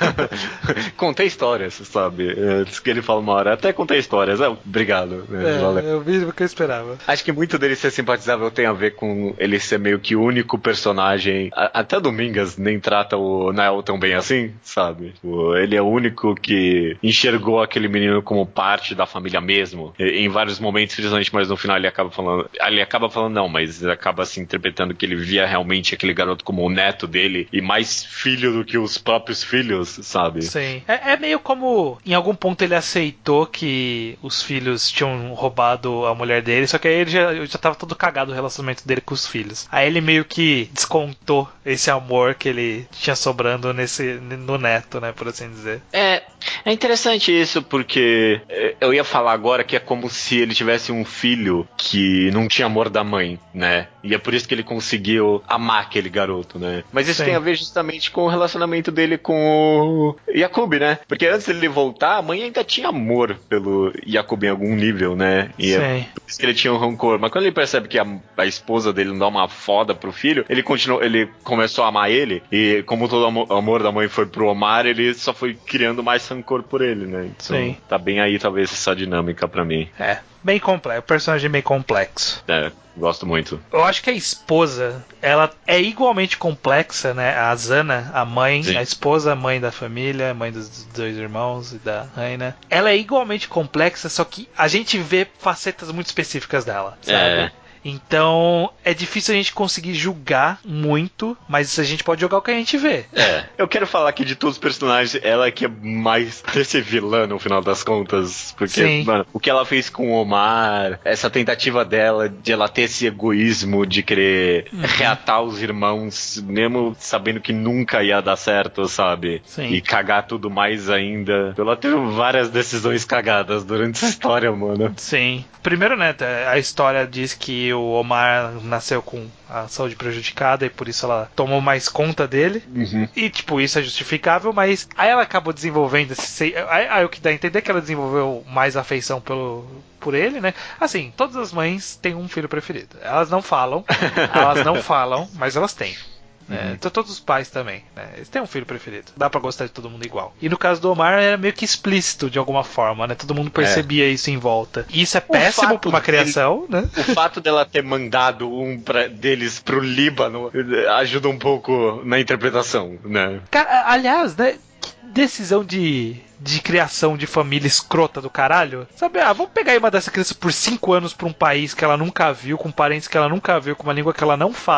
Contei histórias, sabe? Antes que ele fala uma hora, até contei histórias. É, obrigado. Né? É, Valeu. eu vi o que eu esperava. Acho que muito dele ser simpatizável tem a ver com ele ser meio que o único personagem. A, até Domingas nem trata o Nael tão bem assim, sabe? O, ele é o único que enxergou aquele menino como parte da família mesmo. E, em vários momentos, principalmente, mas no final ele acaba falando. Ele acaba falando, não, mas ele acaba se interpretando que ele via realmente aquele garoto como o neto dele e mais filho do que os próprios filhos, sabe? Sim. É, é meio como em algum ponto ele aceitou que os filhos tinham roubado a mulher dele, só que aí ele já, já tava todo cagado o relacionamento dele com os filhos. Aí ele meio que descontou esse amor que ele tinha sobrando nesse, no neto, né, por assim dizer. É, é interessante isso, porque eu ia falar agora que é como se ele tivesse um filho que não tinha amor da mãe, né? E é por isso que ele conseguiu amar aquele garoto, né? Mas isso Sim. tem a ver justamente com o relacionamento dele com o Yakub, né? Porque antes dele voltar, a mãe ainda tinha amor pelo Yakub em algum nível, né? E Sim. é por isso que ele tinha um rancor. Mas quando ele percebe que a, a esposa dele não dá uma foda pro filho, ele continuou, ele começou a amar ele, e como todo amor, amor da mãe foi pro Omar, ele só foi criando mais rancor por ele, né? Então, Sim. tá bem aí talvez essa dinâmica pra mim. É, bem complexo, o personagem bem complexo. É, gosto muito. Eu acho que a esposa, ela é igualmente complexa, né? A Zana, a mãe, Sim. a esposa, a mãe da família, mãe dos dois irmãos e da Raina. Ela é igualmente complexa, só que a gente vê facetas muito específicas dela, sabe? É. Então é difícil a gente conseguir julgar muito, mas a gente pode jogar o que a gente vê. É, eu quero falar que de todos os personagens, ela é que é mais desse vilã no final das contas. Porque, Sim. mano, o que ela fez com o Omar, essa tentativa dela de ela ter esse egoísmo de querer Uhum. reatar os irmãos, mesmo sabendo que nunca ia dar certo, sabe? Sim. E cagar tudo mais ainda. Ela teve várias decisões cagadas durante essa história, mano. Sim. Primeiro, né, a história diz que o Omar nasceu com a saúde prejudicada e por isso ela tomou mais conta dele. Uhum. E, tipo, isso é justificável, mas aí ela acabou desenvolvendo esse... Aí, aí o que dá a entender é que ela desenvolveu mais afeição pelo... por ele, né? Assim, todas as mães têm um filho preferido. Elas não falam, elas não falam, mas elas têm. É, uhum. Todos os pais também, né? Eles têm um filho preferido. Dá pra gostar de todo mundo igual. E no caso do Omar era meio que explícito de alguma forma, né? Todo mundo percebia é. isso em volta. E isso é o péssimo pra uma criação, dele, né? O fato dela ter mandado um pra, deles pro Líbano ajuda um pouco na interpretação, né? Cara, aliás, né? Decisão de, de criação de família escrota do caralho. Sabe, ah, vamos pegar aí uma dessa criança por cinco anos pra um país que ela nunca viu, com parentes que ela nunca viu, com uma língua que ela não fala,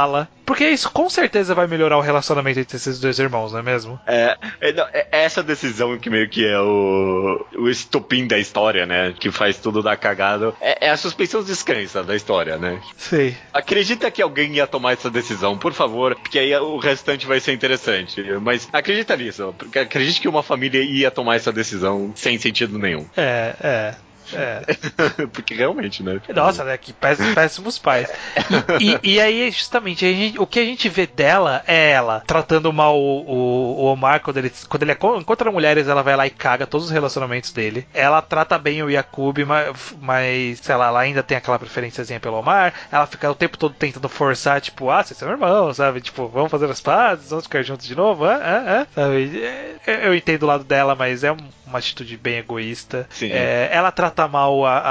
Porque isso com certeza vai melhorar o relacionamento entre esses dois irmãos, não é mesmo? É, é, não, é essa decisão que meio que é o, o estopim da história, né? Que faz tudo dar cagada. É, é a suspensão de descrença da história, né? Sei. Acredita que alguém ia tomar essa decisão, por favor, porque aí o restante vai ser interessante. Mas acredita nisso, porque acredite que uma família ia tomar essa decisão sem sentido nenhum. É, é. É. Porque realmente, né? Nossa, né? Que péssimos, péssimos pais. E, e, e aí, justamente, a gente, o que a gente vê dela é ela tratando mal o, o, o Omar quando ele, quando ele encontra mulheres, ela vai lá e caga todos os relacionamentos dele. Ela trata bem o Yakub, mas, mas sei lá, ela ainda tem aquela preferenciazinha pelo Omar. Ela fica o tempo todo tentando forçar, tipo, ah, vocês são irmãos, sabe? Tipo, vamos fazer as pazes, vamos ficar juntos de novo, ah, ah, ah, sabe? Eu entendo o lado dela, mas é uma atitude bem egoísta. Sim. É, ela trata mal a,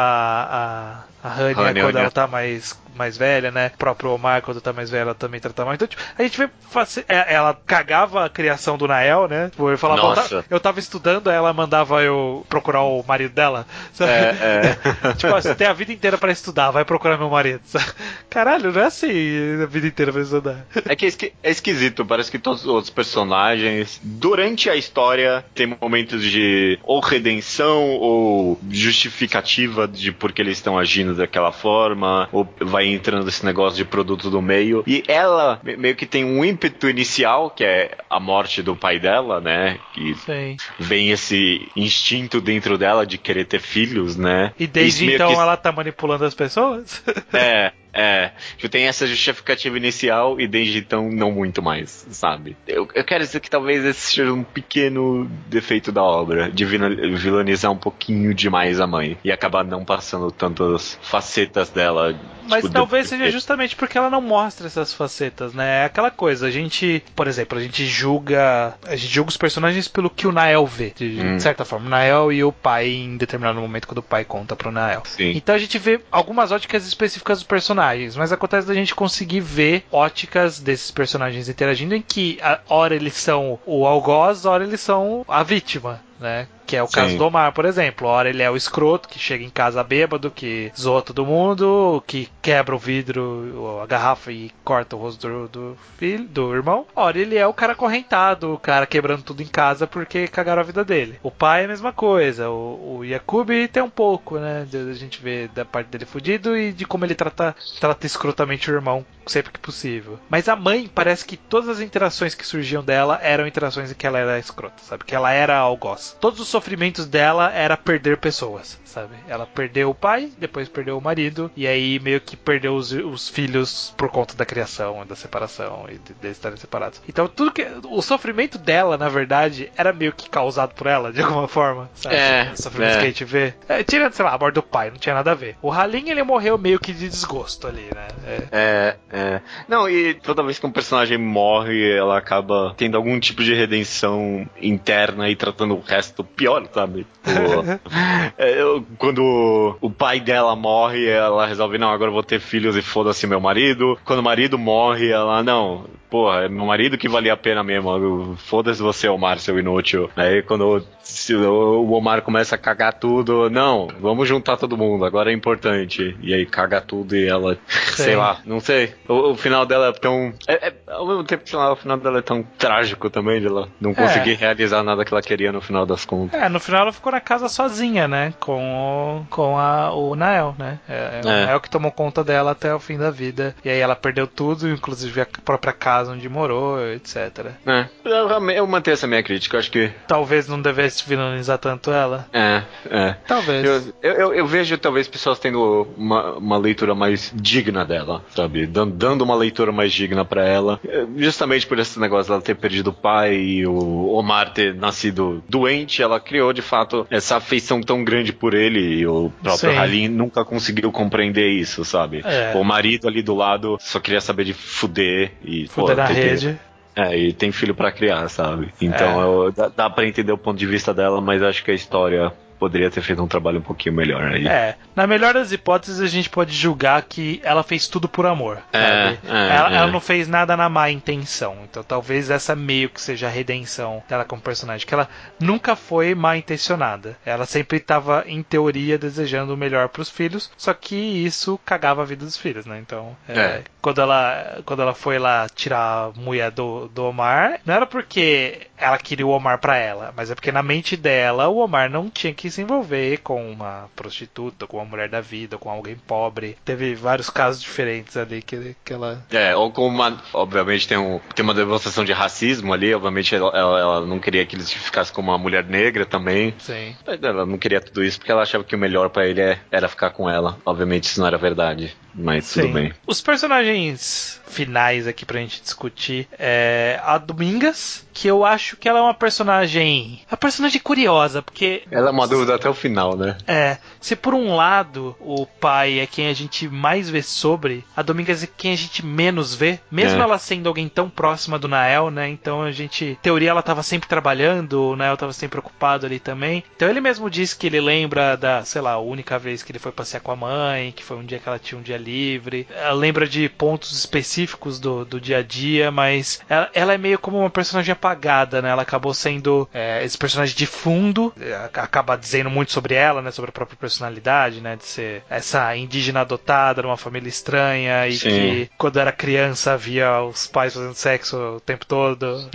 a, a A Hanya, Hanya, quando Hanya. ela tá mais, mais velha, né? O próprio Omar, quando tá mais velha, ela também trata mal. Então, tipo, a gente vê. Face... Ela cagava a criação do Nael, né? Tipo, eu falava, eu tava, eu tava estudando, aí ela mandava eu procurar o marido dela. Sabe? É, é. Tipo, você tem a vida inteira pra estudar, vai procurar meu marido. Sabe? Caralho, não é assim a vida inteira pra estudar. É que é, esqui- é esquisito, parece que todos os outros personagens, durante a história, tem momentos de ou redenção ou justificativa de por que eles estão agindo daquela forma, ou vai entrando esse negócio de produto do meio. E ela me- meio que tem um ímpeto inicial, que é a morte do pai dela, né? Que Sim. vem esse instinto dentro dela de querer ter filhos, né? E desde Isso meio então que- ela tá manipulando as pessoas? É, é. Tipo, tem essa justificativa inicial e desde então não muito mais, sabe? Eu, eu quero dizer que talvez esse seja um pequeno defeito da obra, de vila- vilanizar um pouquinho demais a mãe e acabar não passando tantas facetas dela. Mas tipo, talvez do- seja justamente porque ela não mostra essas facetas, né? É aquela coisa, a gente, por exemplo, a gente julga, a gente julga os personagens pelo que o Nael vê, de, Hum. de certa forma, o Nael e o pai em determinado momento quando o pai conta pro Nael. Sim. Então a gente vê algumas óticas específicas dos personagens, mas acontece da gente conseguir ver óticas desses personagens interagindo em que a hora eles são o algoz, a hora eles são a vítima, né? Que é o Sim. caso do Omar, por exemplo. A hora ele é o escroto, que chega em casa bêbado, que zoa todo mundo, que quebra o vidro, a garrafa e corta o rosto do, do filho, do irmão. A hora ele é o cara correntado, o cara quebrando tudo em casa porque cagaram a vida dele. O pai é a mesma coisa. O, o Yakub tem um pouco, né? De, a gente vê da parte dele fudido e de como ele trata, trata escrotamente o irmão sempre que possível. Mas a mãe, parece que todas as interações que surgiam dela eram interações em que ela era escrota, sabe? Que ela era algoz. Todos os sofrimentos dela era perder pessoas, sabe? Ela perdeu o pai, depois perdeu o marido, e aí meio que perdeu os, os filhos por conta da criação, da separação e de, de estarem separados. Então tudo que... O sofrimento dela, na verdade, era meio que causado por ela, de alguma forma, sabe? É, Os sofrimentos é. que a gente vê. É, tirando, sei lá, a morte do pai, não tinha nada a ver. O Halim, ele morreu meio que de desgosto ali, né? É. É, é. Não, e toda vez que um personagem morre, ela acaba tendo algum tipo de redenção interna e tratando o resto pior, sabe? Tipo, é, eu- quando o pai dela morre, ela resolve, não, agora eu vou ter filhos e foda-se meu marido. Quando o marido morre, ela, não, porra, é meu marido que valia a pena mesmo. Foda-se você, Omar, seu inútil. Aí quando se o Omar começa a cagar tudo, não, vamos juntar todo mundo, agora é importante. E aí caga tudo e ela, sei Sim. lá, não sei. O, o final dela é tão. É, é- ao mesmo tempo, sei lá, o final dela é tão trágico também, de ela não conseguir realizar nada que ela queria no final das contas. É, no final ela ficou na casa sozinha, né? Com o, com a, o Nael, né? É, é o É. Nael que tomou conta dela até o fim da vida. E aí ela perdeu tudo, inclusive a própria casa onde morou, etcétera. É, eu, eu mantenho essa minha crítica, eu acho que. Talvez não devesse vilanizar tanto ela. É, é. Talvez. Eu, eu, eu- eu vejo talvez pessoas tendo uma, uma leitura mais digna dela, sabe? Dan- Dando uma leitura mais digna pra ela. É, justamente por esse negócio dela ter perdido o pai e o Omar ter nascido doente, ela criou de fato essa afeição tão grande por ele e o próprio Sim. Halim nunca conseguiu compreender isso, sabe? É. O marido ali do lado só queria saber de fuder e Fuder pô, na tem- tem- rede. É, e tem filho pra criar, sabe? Então É. eu- dá, dá pra entender o ponto de vista dela, mas acho que a história poderia ter feito um trabalho um pouquinho melhor aí. É, na melhor das hipóteses a gente pode julgar que ela fez tudo por amor, é, sabe? É, ela, é. ela não fez nada na má intenção, então talvez essa meio que seja a redenção dela como personagem, que ela nunca foi mal intencionada, ela sempre estava em teoria desejando o melhor pros filhos, só que isso cagava a vida dos filhos, né? Então, é, É. quando ela quando ela foi lá tirar a mulher do, do Omar, não era porque ela queria o Omar pra ela, mas é porque na mente dela o Omar não tinha que se envolver com uma prostituta, com uma mulher da vida, com alguém pobre. Teve vários casos diferentes ali que, que ela... É, ou com uma... Obviamente tem, um, tem uma demonstração de racismo ali, obviamente ela, ela, ela não queria que ele ficasse com uma mulher negra também. Sim. Ela não queria tudo isso porque ela achava que o melhor pra ele é, era ficar com ela. Obviamente isso não era verdade, mas Sim. tudo bem. Os personagens finais aqui pra gente discutir é a Domingas, que eu acho que ela é uma personagem... Uma personagem curiosa, porque... Ela é uma dúvida até o final, né? É, se por um lado o pai é quem a gente mais vê sobre, a Domingas é quem a gente menos vê, mesmo É. ela sendo alguém tão próxima do Nael, né? Então a gente, em teoria, ela tava sempre trabalhando, o Nael tava sempre ocupado ali também. Então ele mesmo disse que ele lembra da, sei lá, a única vez que ele foi passear com a mãe, que foi um dia que ela tinha um dia livre. Ela lembra de pontos específicos do, do dia a dia, mas ela, ela é meio como uma personagem apagada, né? Ela acabou sendo é, esse personagem de fundo, é, acaba dizendo muito sobre ela, né? Sobre a própria personalidade, né? De ser essa indígena adotada numa família estranha e Sim. que quando era criança via os pais fazendo sexo o tempo todo.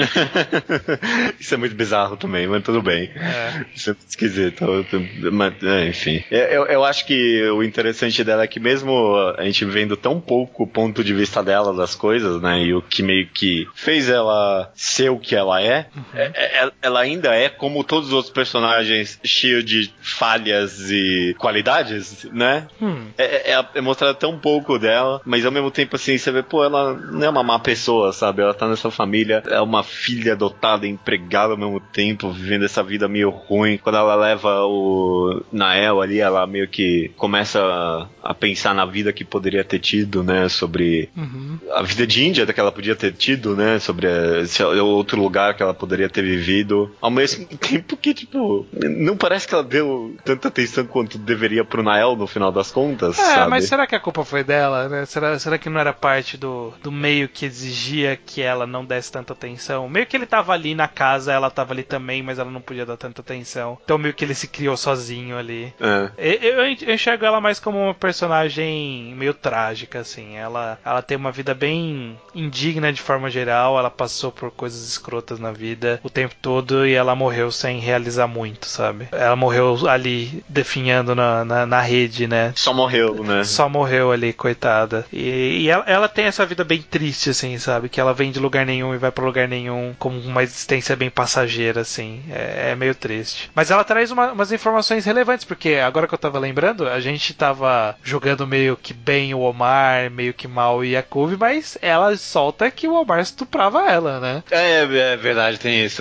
Isso é muito bizarro também, mas tudo bem. É. Isso é muito esquisito. Mas, é, enfim. Eu, eu acho que o interessante dela é que mesmo a gente vendo tão pouco o ponto de vista dela das coisas, né? E o que meio que fez ela ser o que ela é, Uhum. é, é ela ainda é como todos os outros personagens, cheio de falhas e qualidades, né? Hum. É, é, é mostrado tão pouco dela, mas ao mesmo tempo assim, você vê, pô, ela não é uma má pessoa, sabe? Ela tá nessa família, é uma filha adotada, empregada ao mesmo tempo, vivendo essa vida meio ruim. Quando ela leva o Nael ali, ela meio que começa a, a pensar na vida que poderia ter tido, né? Sobre Uhum. a vida de Índia que ela podia ter tido, né? Sobre esse outro lugar que ela poderia ter vivido. Ao mesmo tempo que, tipo, não parece que ela deu tanta atenção quanto deveria pro Nael no final das contas, É, sabe? mas será que a culpa foi dela, né? Será, será que não era parte do, do meio que exigia que ela não desse tanta atenção? Meio que ele tava ali na casa, ela tava ali também, mas ela não podia dar tanta atenção. Então meio que ele se criou sozinho ali. É. Eu, eu, eu enxergo ela mais como uma personagem meio trágica, assim. Ela, ela tem uma vida bem indigna de forma geral, ela passou por coisas escrotas na vida o tempo todo e ela morreu sem realizar muito, sabe? Ela morreu ali definhando na, na, na rede, né? Só morreu, né? Só morreu ali, coitada. E, e ela, ela tem essa vida bem triste, assim, sabe? Que ela vem de lugar nenhum e vai pra lugar nenhum, como uma existência bem passageira, assim. É, é meio triste. Mas ela traz uma, umas informações relevantes, porque agora que eu tava lembrando, a gente tava jogando meio que bem o Omar, meio que mal o Yakub, mas ela solta que o Omar estuprava ela, né? É, é verdade, tem isso.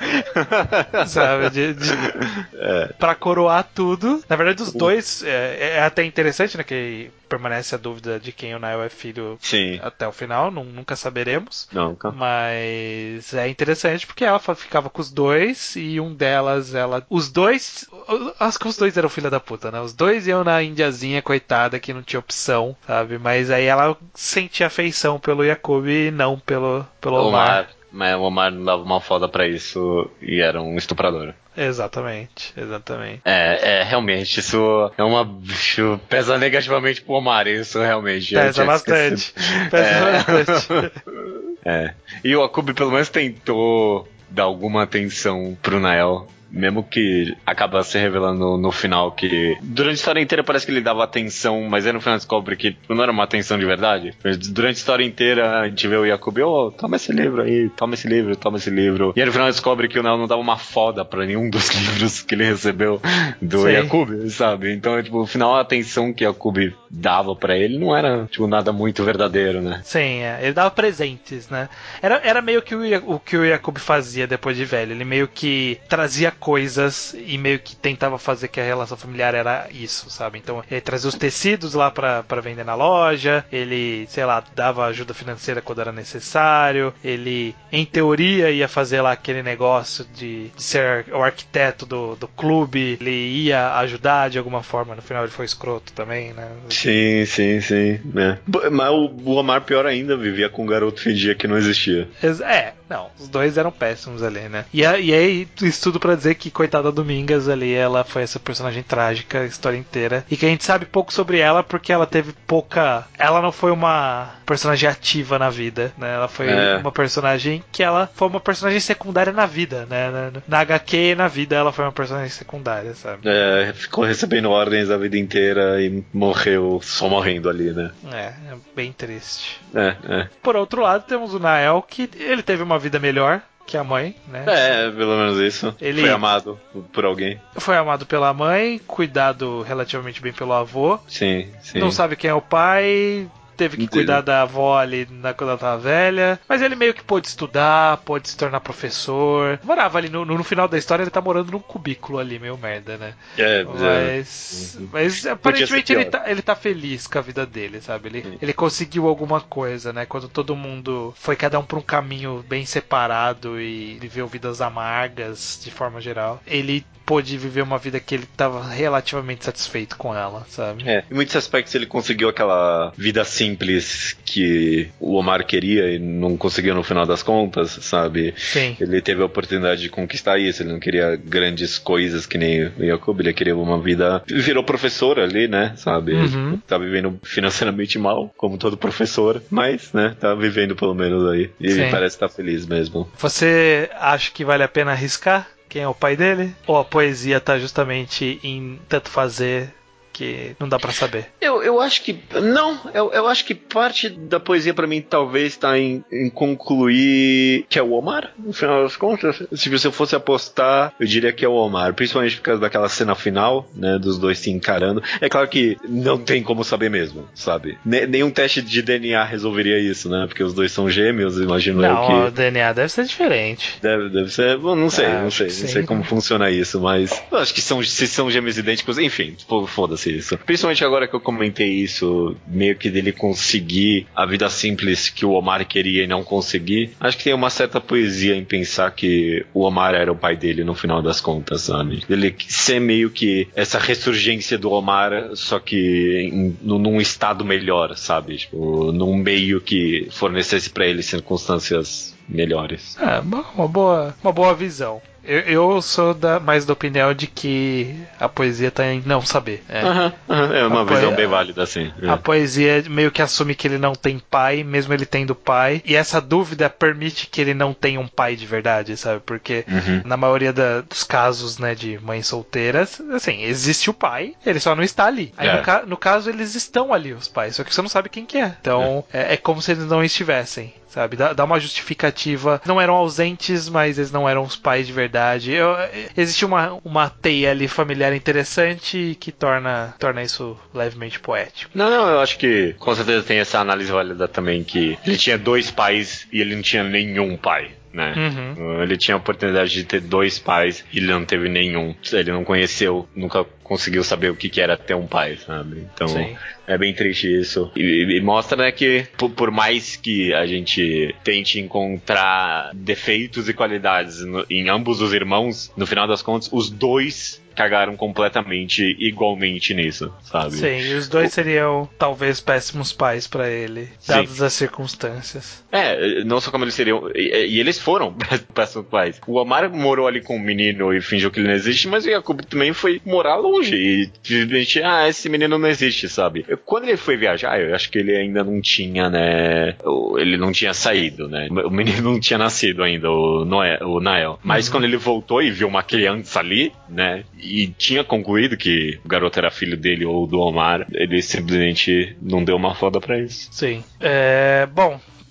Sabe? De, de, é. Pra coroar tudo. Na verdade, os dois é, é até interessante, né? Que permanece a dúvida de quem o Nael é filho. Sim. Até o final, não, nunca saberemos. Nunca. Mas é interessante porque ela ficava com os dois e um delas, ela. Os dois. Acho que os dois eram filha da puta, né? Os dois iam na indiazinha, coitada, que não tinha opção, sabe? Mas aí ela sentia afeição pelo Yakub e não pelo, pelo Omar. Omar. Mas o Omar não dava uma foda pra isso e era um estuprador. Exatamente, exatamente. É, é, realmente, isso é uma. Isso pesa negativamente pro Omar, isso realmente. Pesa bastante. Pesa é. bastante. É. E o Yakub pelo menos tentou dar alguma atenção pro Nael. Mesmo que acaba se revelando no final que durante a história inteira parece que ele dava atenção, mas aí no final descobre que não era uma atenção de verdade. Durante a história inteira a gente vê o Yakub, ô, oh, toma esse livro aí, toma esse livro, toma esse livro. E aí no final descobre que o Nael não dava uma foda pra nenhum dos livros que ele recebeu do Sim. Yakub, sabe? Então, tipo, no final a atenção que o Yakub dava pra ele não era, tipo, nada muito verdadeiro, né? Sim, é. Ele dava presentes, né? Era, era meio que o, o que o Yakub fazia depois de velho. Ele meio que trazia coisas e meio que tentava fazer que a relação familiar era isso, sabe? Então ele trazia os tecidos lá pra, pra vender na loja, ele, sei lá, dava ajuda financeira quando era necessário, ele, em teoria, ia fazer lá aquele negócio de, de ser o arquiteto do, do clube, ele ia ajudar de alguma forma, no final ele foi escroto também, né? Sim, sim, sim. É. Mas o Omar, pior ainda, vivia com um garoto fingia que não existia. É, não, os dois eram péssimos ali, né? E, a, e aí, isso tudo pra dizer que, coitada Domingas ali, ela foi essa personagem trágica a história inteira. E que a gente sabe pouco sobre ela porque ela teve pouca. Ela não foi uma personagem ativa na vida, né? Ela foi é. uma personagem que ela foi uma personagem secundária na vida, né? Na, na H Q e na vida ela foi uma personagem secundária, sabe? É, ficou recebendo ordens a vida inteira e morreu só morrendo ali, né? É, é bem triste. É, é. Por outro lado, temos o Nael, que ele teve uma vida melhor que a mãe, né? É, pelo menos isso. Ele foi amado por alguém. Foi amado pela mãe, cuidado relativamente bem pelo avô. Sim, sim. Não sabe quem é o pai, teve que cuidar da avó ali na, quando ela tava velha. Mas ele meio que pôde estudar, pôde se tornar professor. Morava ali no, no, no final da história, ele tá morando num cubículo ali, meio merda, né? É, mas, é. mas aparentemente ele tá, ele tá feliz com a vida dele, sabe? Ele, ele conseguiu alguma coisa, né? Quando todo mundo foi cada um pra um caminho bem separado e viveu vidas amargas de forma geral. Ele pôde viver uma vida que ele estava relativamente satisfeito com ela, sabe? É, em muitos aspectos ele conseguiu aquela vida simples que o Omar queria e não conseguiu no final das contas, sabe? Sim. Ele teve a oportunidade de conquistar isso, ele não queria grandes coisas que nem o Jacob, ele queria uma vida... Virou professor ali, né, sabe? Uhum. Tá vivendo financeiramente mal, como todo professor, mas, né, tá vivendo pelo menos aí. E Sim. parece estar feliz mesmo. Você acha que vale a pena arriscar? Quem é o pai dele? Ou a poesia tá justamente em tanto fazer que não dá pra saber? Eu, eu acho que... Não, eu, eu acho que parte da poesia pra mim talvez tá em, em concluir que é o Omar, no final das contas. Se você fosse apostar, eu diria que é o Omar, principalmente por causa daquela cena final, né, dos dois se encarando. É claro que não tem como saber mesmo, sabe? Ne- nenhum teste de D N A resolveria isso, né? Porque os dois são gêmeos, imagino não, eu que... o D N A deve ser diferente. Deve, deve ser... Bom, não sei, Ah, não sei. Não sim. sei como funciona isso, mas... Eu acho que são, se são gêmeos idênticos, enfim, foda-se isso. Principalmente agora que eu comentei isso, meio que dele conseguir a vida simples que o Omar queria e não conseguir, acho que tem uma certa poesia em pensar que o Omar era o pai dele no final das contas, sabe? Ele ser meio que essa ressurgência do Omar, só que em, num estado melhor, sabe? Tipo, num meio que fornecesse pra ele circunstâncias melhores. É, uma boa, uma boa visão. Eu, eu sou da, mais da opinião de que a poesia tá em não saber. É, uhum, uhum, é uma a visão poe- bem válida, assim. É. A poesia meio que assume que ele não tem pai, mesmo ele tendo pai. E essa dúvida permite que ele não tenha um pai de verdade, sabe? Porque uhum. na maioria da, dos casos, né, de mães solteiras, assim, existe o pai, ele só não está ali. Aí É. no, ca- no caso, eles estão ali, os pais, só que você não sabe quem que é. Então, é, é como se eles não estivessem. Sabe, dá, dá uma justificativa. Não eram ausentes, mas eles não eram os pais de verdade. Eu, existe uma, uma teia ali familiar interessante que torna, torna isso levemente poético. Não, não, eu acho que com certeza tem essa análise válida também, que ele tinha dois pais e ele não tinha nenhum pai. Né? Uhum. Ele tinha a oportunidade de ter dois pais e ele não teve nenhum. Ele não conheceu, nunca conseguiu saber o que, que era ter um pai, sabe? Então Sim. é bem triste isso. E, e mostra, né, que por, por mais que a gente tente encontrar defeitos e qualidades no, em ambos os irmãos, no final das contas, os dois cagaram completamente igualmente nisso, sabe? Sim, e os dois seriam talvez péssimos pais pra ele, dadas as circunstâncias. É, não só como eles seriam, e, e eles foram péssimos pais. O Omar morou ali com o menino e fingiu que ele não existe, mas o Jacob também foi morar longe e simplesmente, ah, esse menino não existe, sabe? Quando ele foi viajar, eu acho que ele ainda não tinha, né, ele não tinha saído, né? O menino não tinha nascido ainda, o, Noé, o Nael. Mas uhum. Quando ele voltou e viu uma criança ali, né, e tinha concluído que o garoto era filho dele ou do Omar, ele simplesmente não deu uma foda pra isso. Sim. É, bom,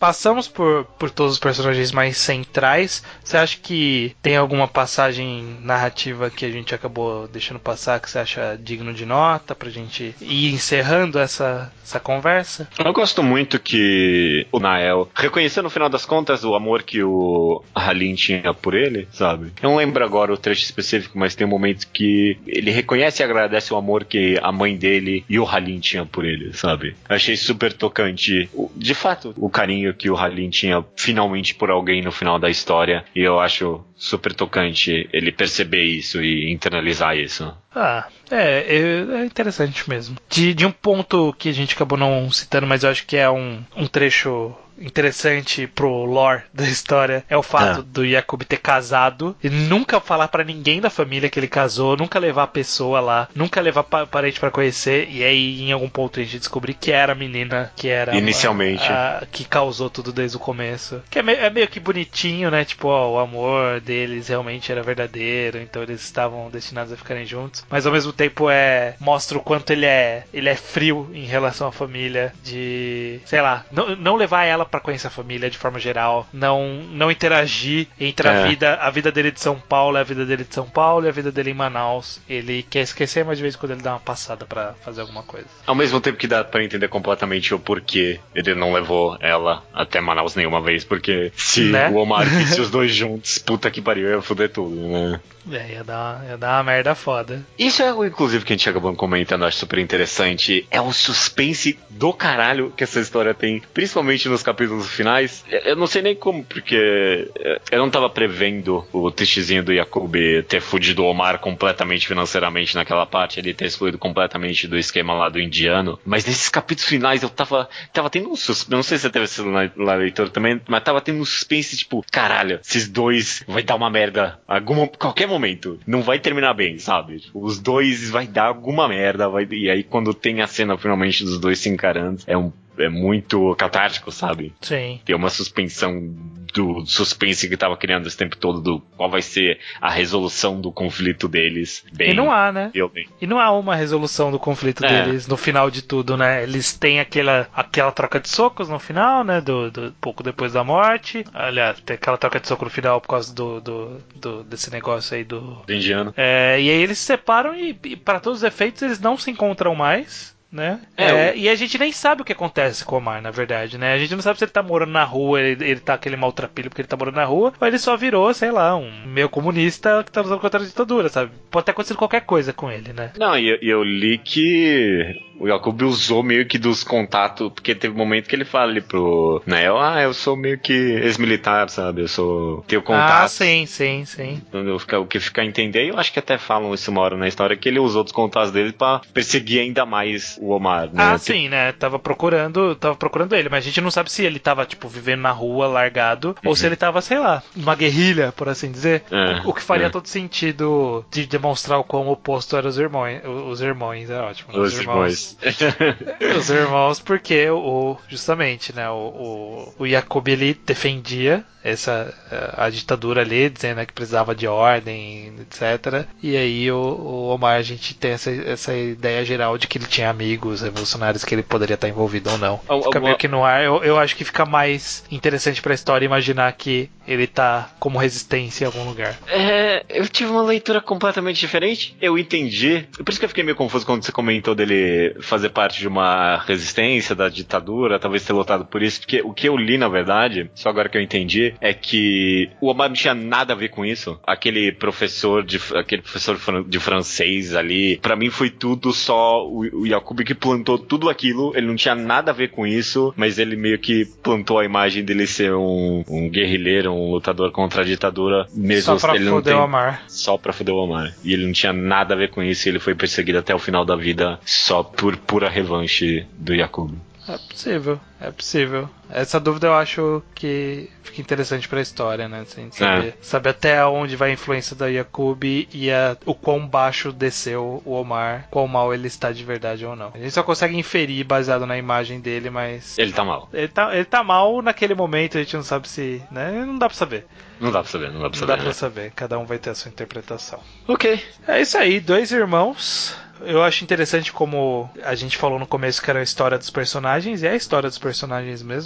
passamos por, por todos os personagens mais centrais. Você acha que tem alguma passagem narrativa que a gente acabou deixando passar que você acha digno de nota pra gente ir encerrando essa, essa conversa? Eu gosto muito que o Nael reconheceu no final das contas o amor que o Halim tinha por ele, sabe? Eu não lembro agora o trecho específico, mas tem um momento que ele reconhece e agradece o amor que a mãe dele e o Halim tinham por ele, sabe? Eu achei super tocante, de fato, o carinho que o Halim tinha finalmente por alguém no final da história, e eu acho super tocante ele perceber isso e internalizar isso. Ah, é, é interessante mesmo. De, de um ponto que a gente acabou não citando, mas eu acho que é um, um trecho interessante pro lore da história, é o fato ah. do Jacob ter casado e nunca falar pra ninguém da família que ele casou, nunca levar a pessoa lá, nunca levar pa- parente pra conhecer, e aí em algum ponto a gente descobrir que era a menina que era inicialmente a, a, que causou tudo desde o começo. Que é, me, é meio que bonitinho, né? Tipo, ó, o amor deles realmente era verdadeiro, então eles estavam destinados a ficarem juntos, mas ao mesmo tempo é mostra o quanto ele é ele é frio em relação à família, de, sei lá, não, não levar ela pra conhecer a família de forma geral, não, não interagir entre a é. vida a vida dele de São Paulo e a vida dele de São Paulo e a vida dele em Manaus. Ele quer esquecer, mas de vez em quando ele dá uma passada pra fazer alguma coisa. Ao mesmo tempo que dá pra entender completamente o porquê ele não levou ela até Manaus nenhuma vez, porque se né? o Omar visse os dois juntos, puta que pariu, ia foder tudo, né? É, ia dar, uma, ia dar uma merda foda. Isso é algo, inclusive, que a gente acabou comentando, acho super interessante. É o suspense do caralho que essa história tem, principalmente nos capítulos finais. Eu não sei nem como, porque eu não tava prevendo o testezinho do Jacob ter fudido o Omar completamente financeiramente naquela parte, ele ter excluído completamente do esquema lá do indiano. Mas nesses capítulos finais eu tava, tava tendo um suspense, não sei se você teve esse lá, lá leitor também, mas tava tendo um suspense tipo, caralho, esses dois vai dar uma merda, alguma, qualquer momento, não vai terminar bem, sabe? Os dois vai dar alguma merda, vai, e aí quando tem a cena finalmente dos dois se encarando, é um é muito catártico, sabe? Sim. Tem uma suspensão do suspense que tava criando esse tempo todo do qual vai ser a resolução do conflito deles. Bem, e não há, né? Bem. E não há uma resolução do conflito é. deles no final de tudo, né? Eles têm aquela, aquela troca de socos no final, né? Do, do pouco depois da morte. Aliás, tem aquela troca de soco no final por causa do, do, do desse negócio aí do... do indiano. É, e aí eles se separam e, e para todos os efeitos, eles não se encontram mais. Né? É, é, e a gente nem sabe o que acontece com o Omar, na verdade, né? A gente não sabe se ele tá morando na rua, ele, ele tá aquele maltrapilho porque ele tá morando na rua, ou ele só virou, sei lá, um meio comunista que tá usando contra a ditadura, sabe? Pode ter acontecido qualquer coisa com ele, né? Não, e eu, eu li que o Jacob usou meio que dos contatos, porque teve um momento que ele fala ali pro Nael, ah, eu sou meio que ex-militar, sabe? Eu sou... tenho contato. Ah, sim, sim, sim. Então, o que fica a entender, eu acho que até falam isso uma hora na história, que ele usou dos contatos dele pra perseguir ainda mais o Omar, né? Ah, sim, né? Tava procurando, tava procurando ele, mas a gente não sabe se ele tava, tipo, vivendo na rua, largado, uhum. ou se ele tava, sei lá, numa guerrilha, por assim dizer. É, o, o que faria é. todo sentido de demonstrar o quão oposto eram os irmãos. Os irmãos, é ótimo. Né? Os, os irmãos. irmãos. Os irmãos, porque o, justamente, né, o, o, o Jacob, ele defendia essa a, a ditadura ali, dizendo né, que precisava de ordem, etcétera. E aí o, o Omar, a gente tem essa, essa ideia geral de que ele tinha amigos revolucionários que ele poderia estar envolvido ou não. Oh, fica oh, meio que no ar. Eu, eu acho que fica mais interessante pra história imaginar que ele tá como resistência em algum lugar. É, eu tive uma leitura completamente diferente. Eu entendi. Por isso que eu fiquei meio confuso quando você comentou dele fazer parte de uma resistência da ditadura, talvez ter lutado por isso, porque o que eu li, na verdade, só agora que eu entendi, é que o Omar não tinha nada a ver com isso. Aquele professor de, aquele professor de francês ali, pra mim foi tudo só o, o Jacob que plantou tudo aquilo. Ele não tinha nada a ver com isso, mas ele meio que plantou a imagem dele ser um, um guerrilheiro, um lutador contra a ditadura, mesmo só pra ele foder não tem, o Omar. Só pra foder o Omar. E ele não tinha nada a ver com isso, e ele foi perseguido até o final da vida só por pura revanche do Jacob. É possível, é possível. Essa dúvida eu acho que fica interessante pra história, né? Assim, saber, é. saber até onde vai a influência da Jacob e a, o quão baixo desceu o Omar, quão mal ele está de verdade ou não. A gente só consegue inferir baseado na imagem dele, mas... Ele tá mal. Ele tá, ele tá mal naquele momento, a gente não sabe se... né? Não dá pra saber. Não dá pra saber, não dá pra saber. Não dá pra saber, cada um vai ter a sua interpretação. Ok. É isso aí, dois irmãos... Eu acho interessante como a gente falou no começo que era a história dos personagens, e é a história dos personagens mesmo,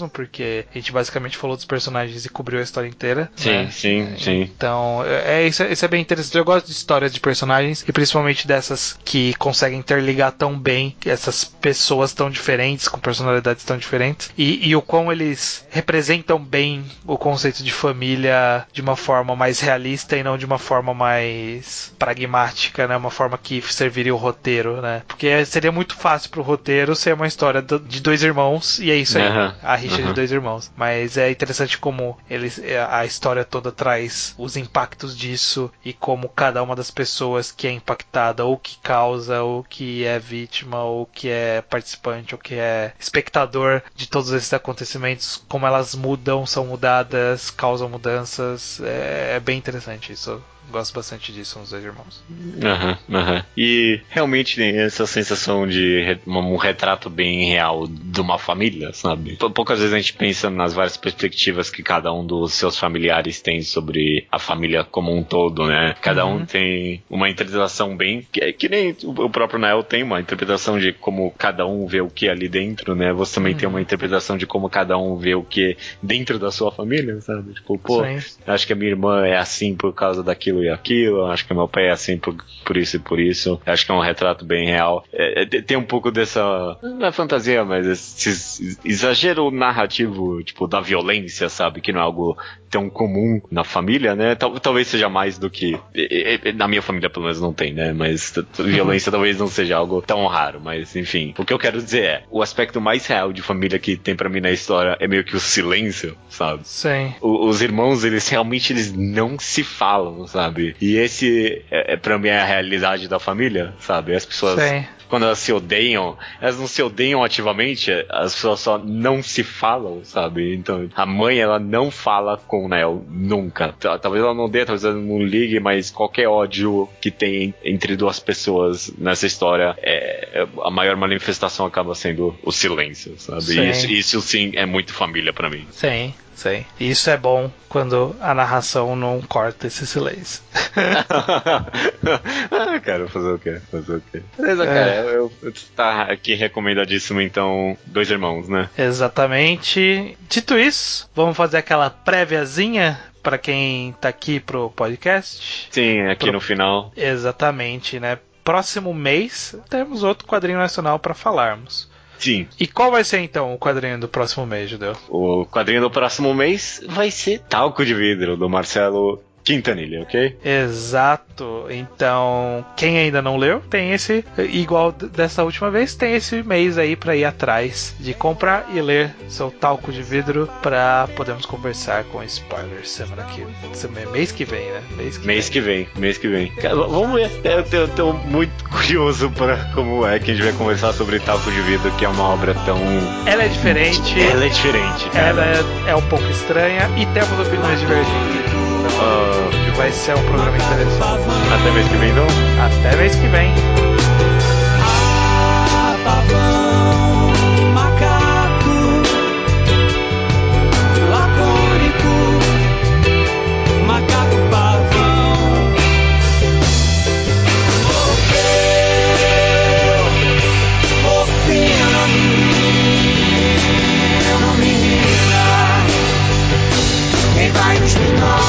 mesmo, porque a gente basicamente falou dos personagens e cobriu a história inteira. Sim, né? sim, sim. Então, é, isso, isso é bem interessante. Eu gosto de histórias de personagens e principalmente dessas que conseguem interligar tão bem essas pessoas tão diferentes, com personalidades tão diferentes, e, e o quão eles representam bem o conceito de família de uma forma mais realista e não de uma forma mais pragmática, né? Uma forma que serviria o roteiro, né? Porque seria muito fácil pro roteiro ser uma história de dois irmãos e é isso aí, Uhum, a rixa uhum. de dois irmãos. Mas é interessante como eles, a história toda traz os impactos disso e como cada uma das pessoas que é impactada, ou que causa, ou que é vítima, ou que é participante, ou que é espectador de todos esses acontecimentos, como elas mudam, são mudadas, causam mudanças. É, é bem interessante isso. Gosto bastante disso nos dois irmãos. Aham, uhum, aham. Uhum. E realmente tem essa sensação de re- um retrato bem real de uma família, sabe? Pou- Poucas vezes a gente pensa nas várias perspectivas que cada um dos seus familiares tem sobre a família como um todo, né? Cada Uhum. um tem uma interpretação bem... Que, que nem o próprio Nael tem uma interpretação de como cada um vê o que é ali dentro, né? Você também Uhum. tem uma interpretação de como cada um vê o que é dentro da sua família, sabe? Tipo, pô, Sim. acho que a minha irmã é assim por causa daquilo e aquilo, acho que meu pai é assim por, por isso e por isso, acho que é um retrato bem real. É, é, tem um pouco dessa, não é fantasia, mas esse exagero narrativo, tipo, da violência, sabe, que não é algo tão comum na família, né, Tal, talvez seja mais do que, na minha família pelo menos não tem, né, mas violência talvez não seja algo tão raro, mas enfim, o que eu quero dizer é, o aspecto mais real de família que tem pra mim na história é meio que o silêncio, sabe? Sim. O, os irmãos, eles realmente eles não se falam, sabe? E esse, é, é, pra mim, é a realidade da família, sabe? As pessoas, Sim. quando elas se odeiam, elas não se odeiam ativamente, as pessoas só não se falam, sabe? Então, a mãe, ela não fala com o Neo, nunca. Talvez ela não dê, talvez ela não ligue, mas qualquer ódio que tem entre duas pessoas nessa história, é, a maior manifestação acaba sendo o silêncio, sabe? Sim. E isso, isso sim é muito família pra mim. Sim. Sim. E isso é bom quando a narração não corta esse silêncio. Ah, cara, fazer o quê? Fazer o quê? Beleza, É. cara, eu, eu tá aqui recomendadíssimo, então, Dois Irmãos, né? Exatamente. Dito isso, vamos fazer aquela préviazinha para quem tá aqui pro podcast? Sim, aqui Pro... no final. Exatamente, né? Próximo mês temos outro quadrinho nacional para falarmos. Sim. E qual vai ser então o quadrinho do próximo mês, Judeu? O quadrinho do próximo mês vai ser Talco de Vidro, do Marcelo Quintanilha, ok? Exato. Então, quem ainda não leu, tem esse, igual dessa última vez, tem esse mês aí para ir atrás de comprar e ler seu Talco de Vidro para podermos conversar com spoilers semana que mês que vem, né? Mês que mês vem. que vem, mês que vem. Cara, vamos ver. Eu tô, eu tô muito curioso para como é que a gente vai conversar sobre Talco de Vidro, que é uma obra tão... Ela é diferente. Ela é diferente, cara. Ela é, é um pouco estranha e temos opiniões divergentes. Uh, que vai ser um programa interessante. Até mês que vem, então? Até mês que vem. Ah, pavão, macaco, lacônico, macaco pavão, morreu, morfina, menina, menina, quem vai nos cuidar?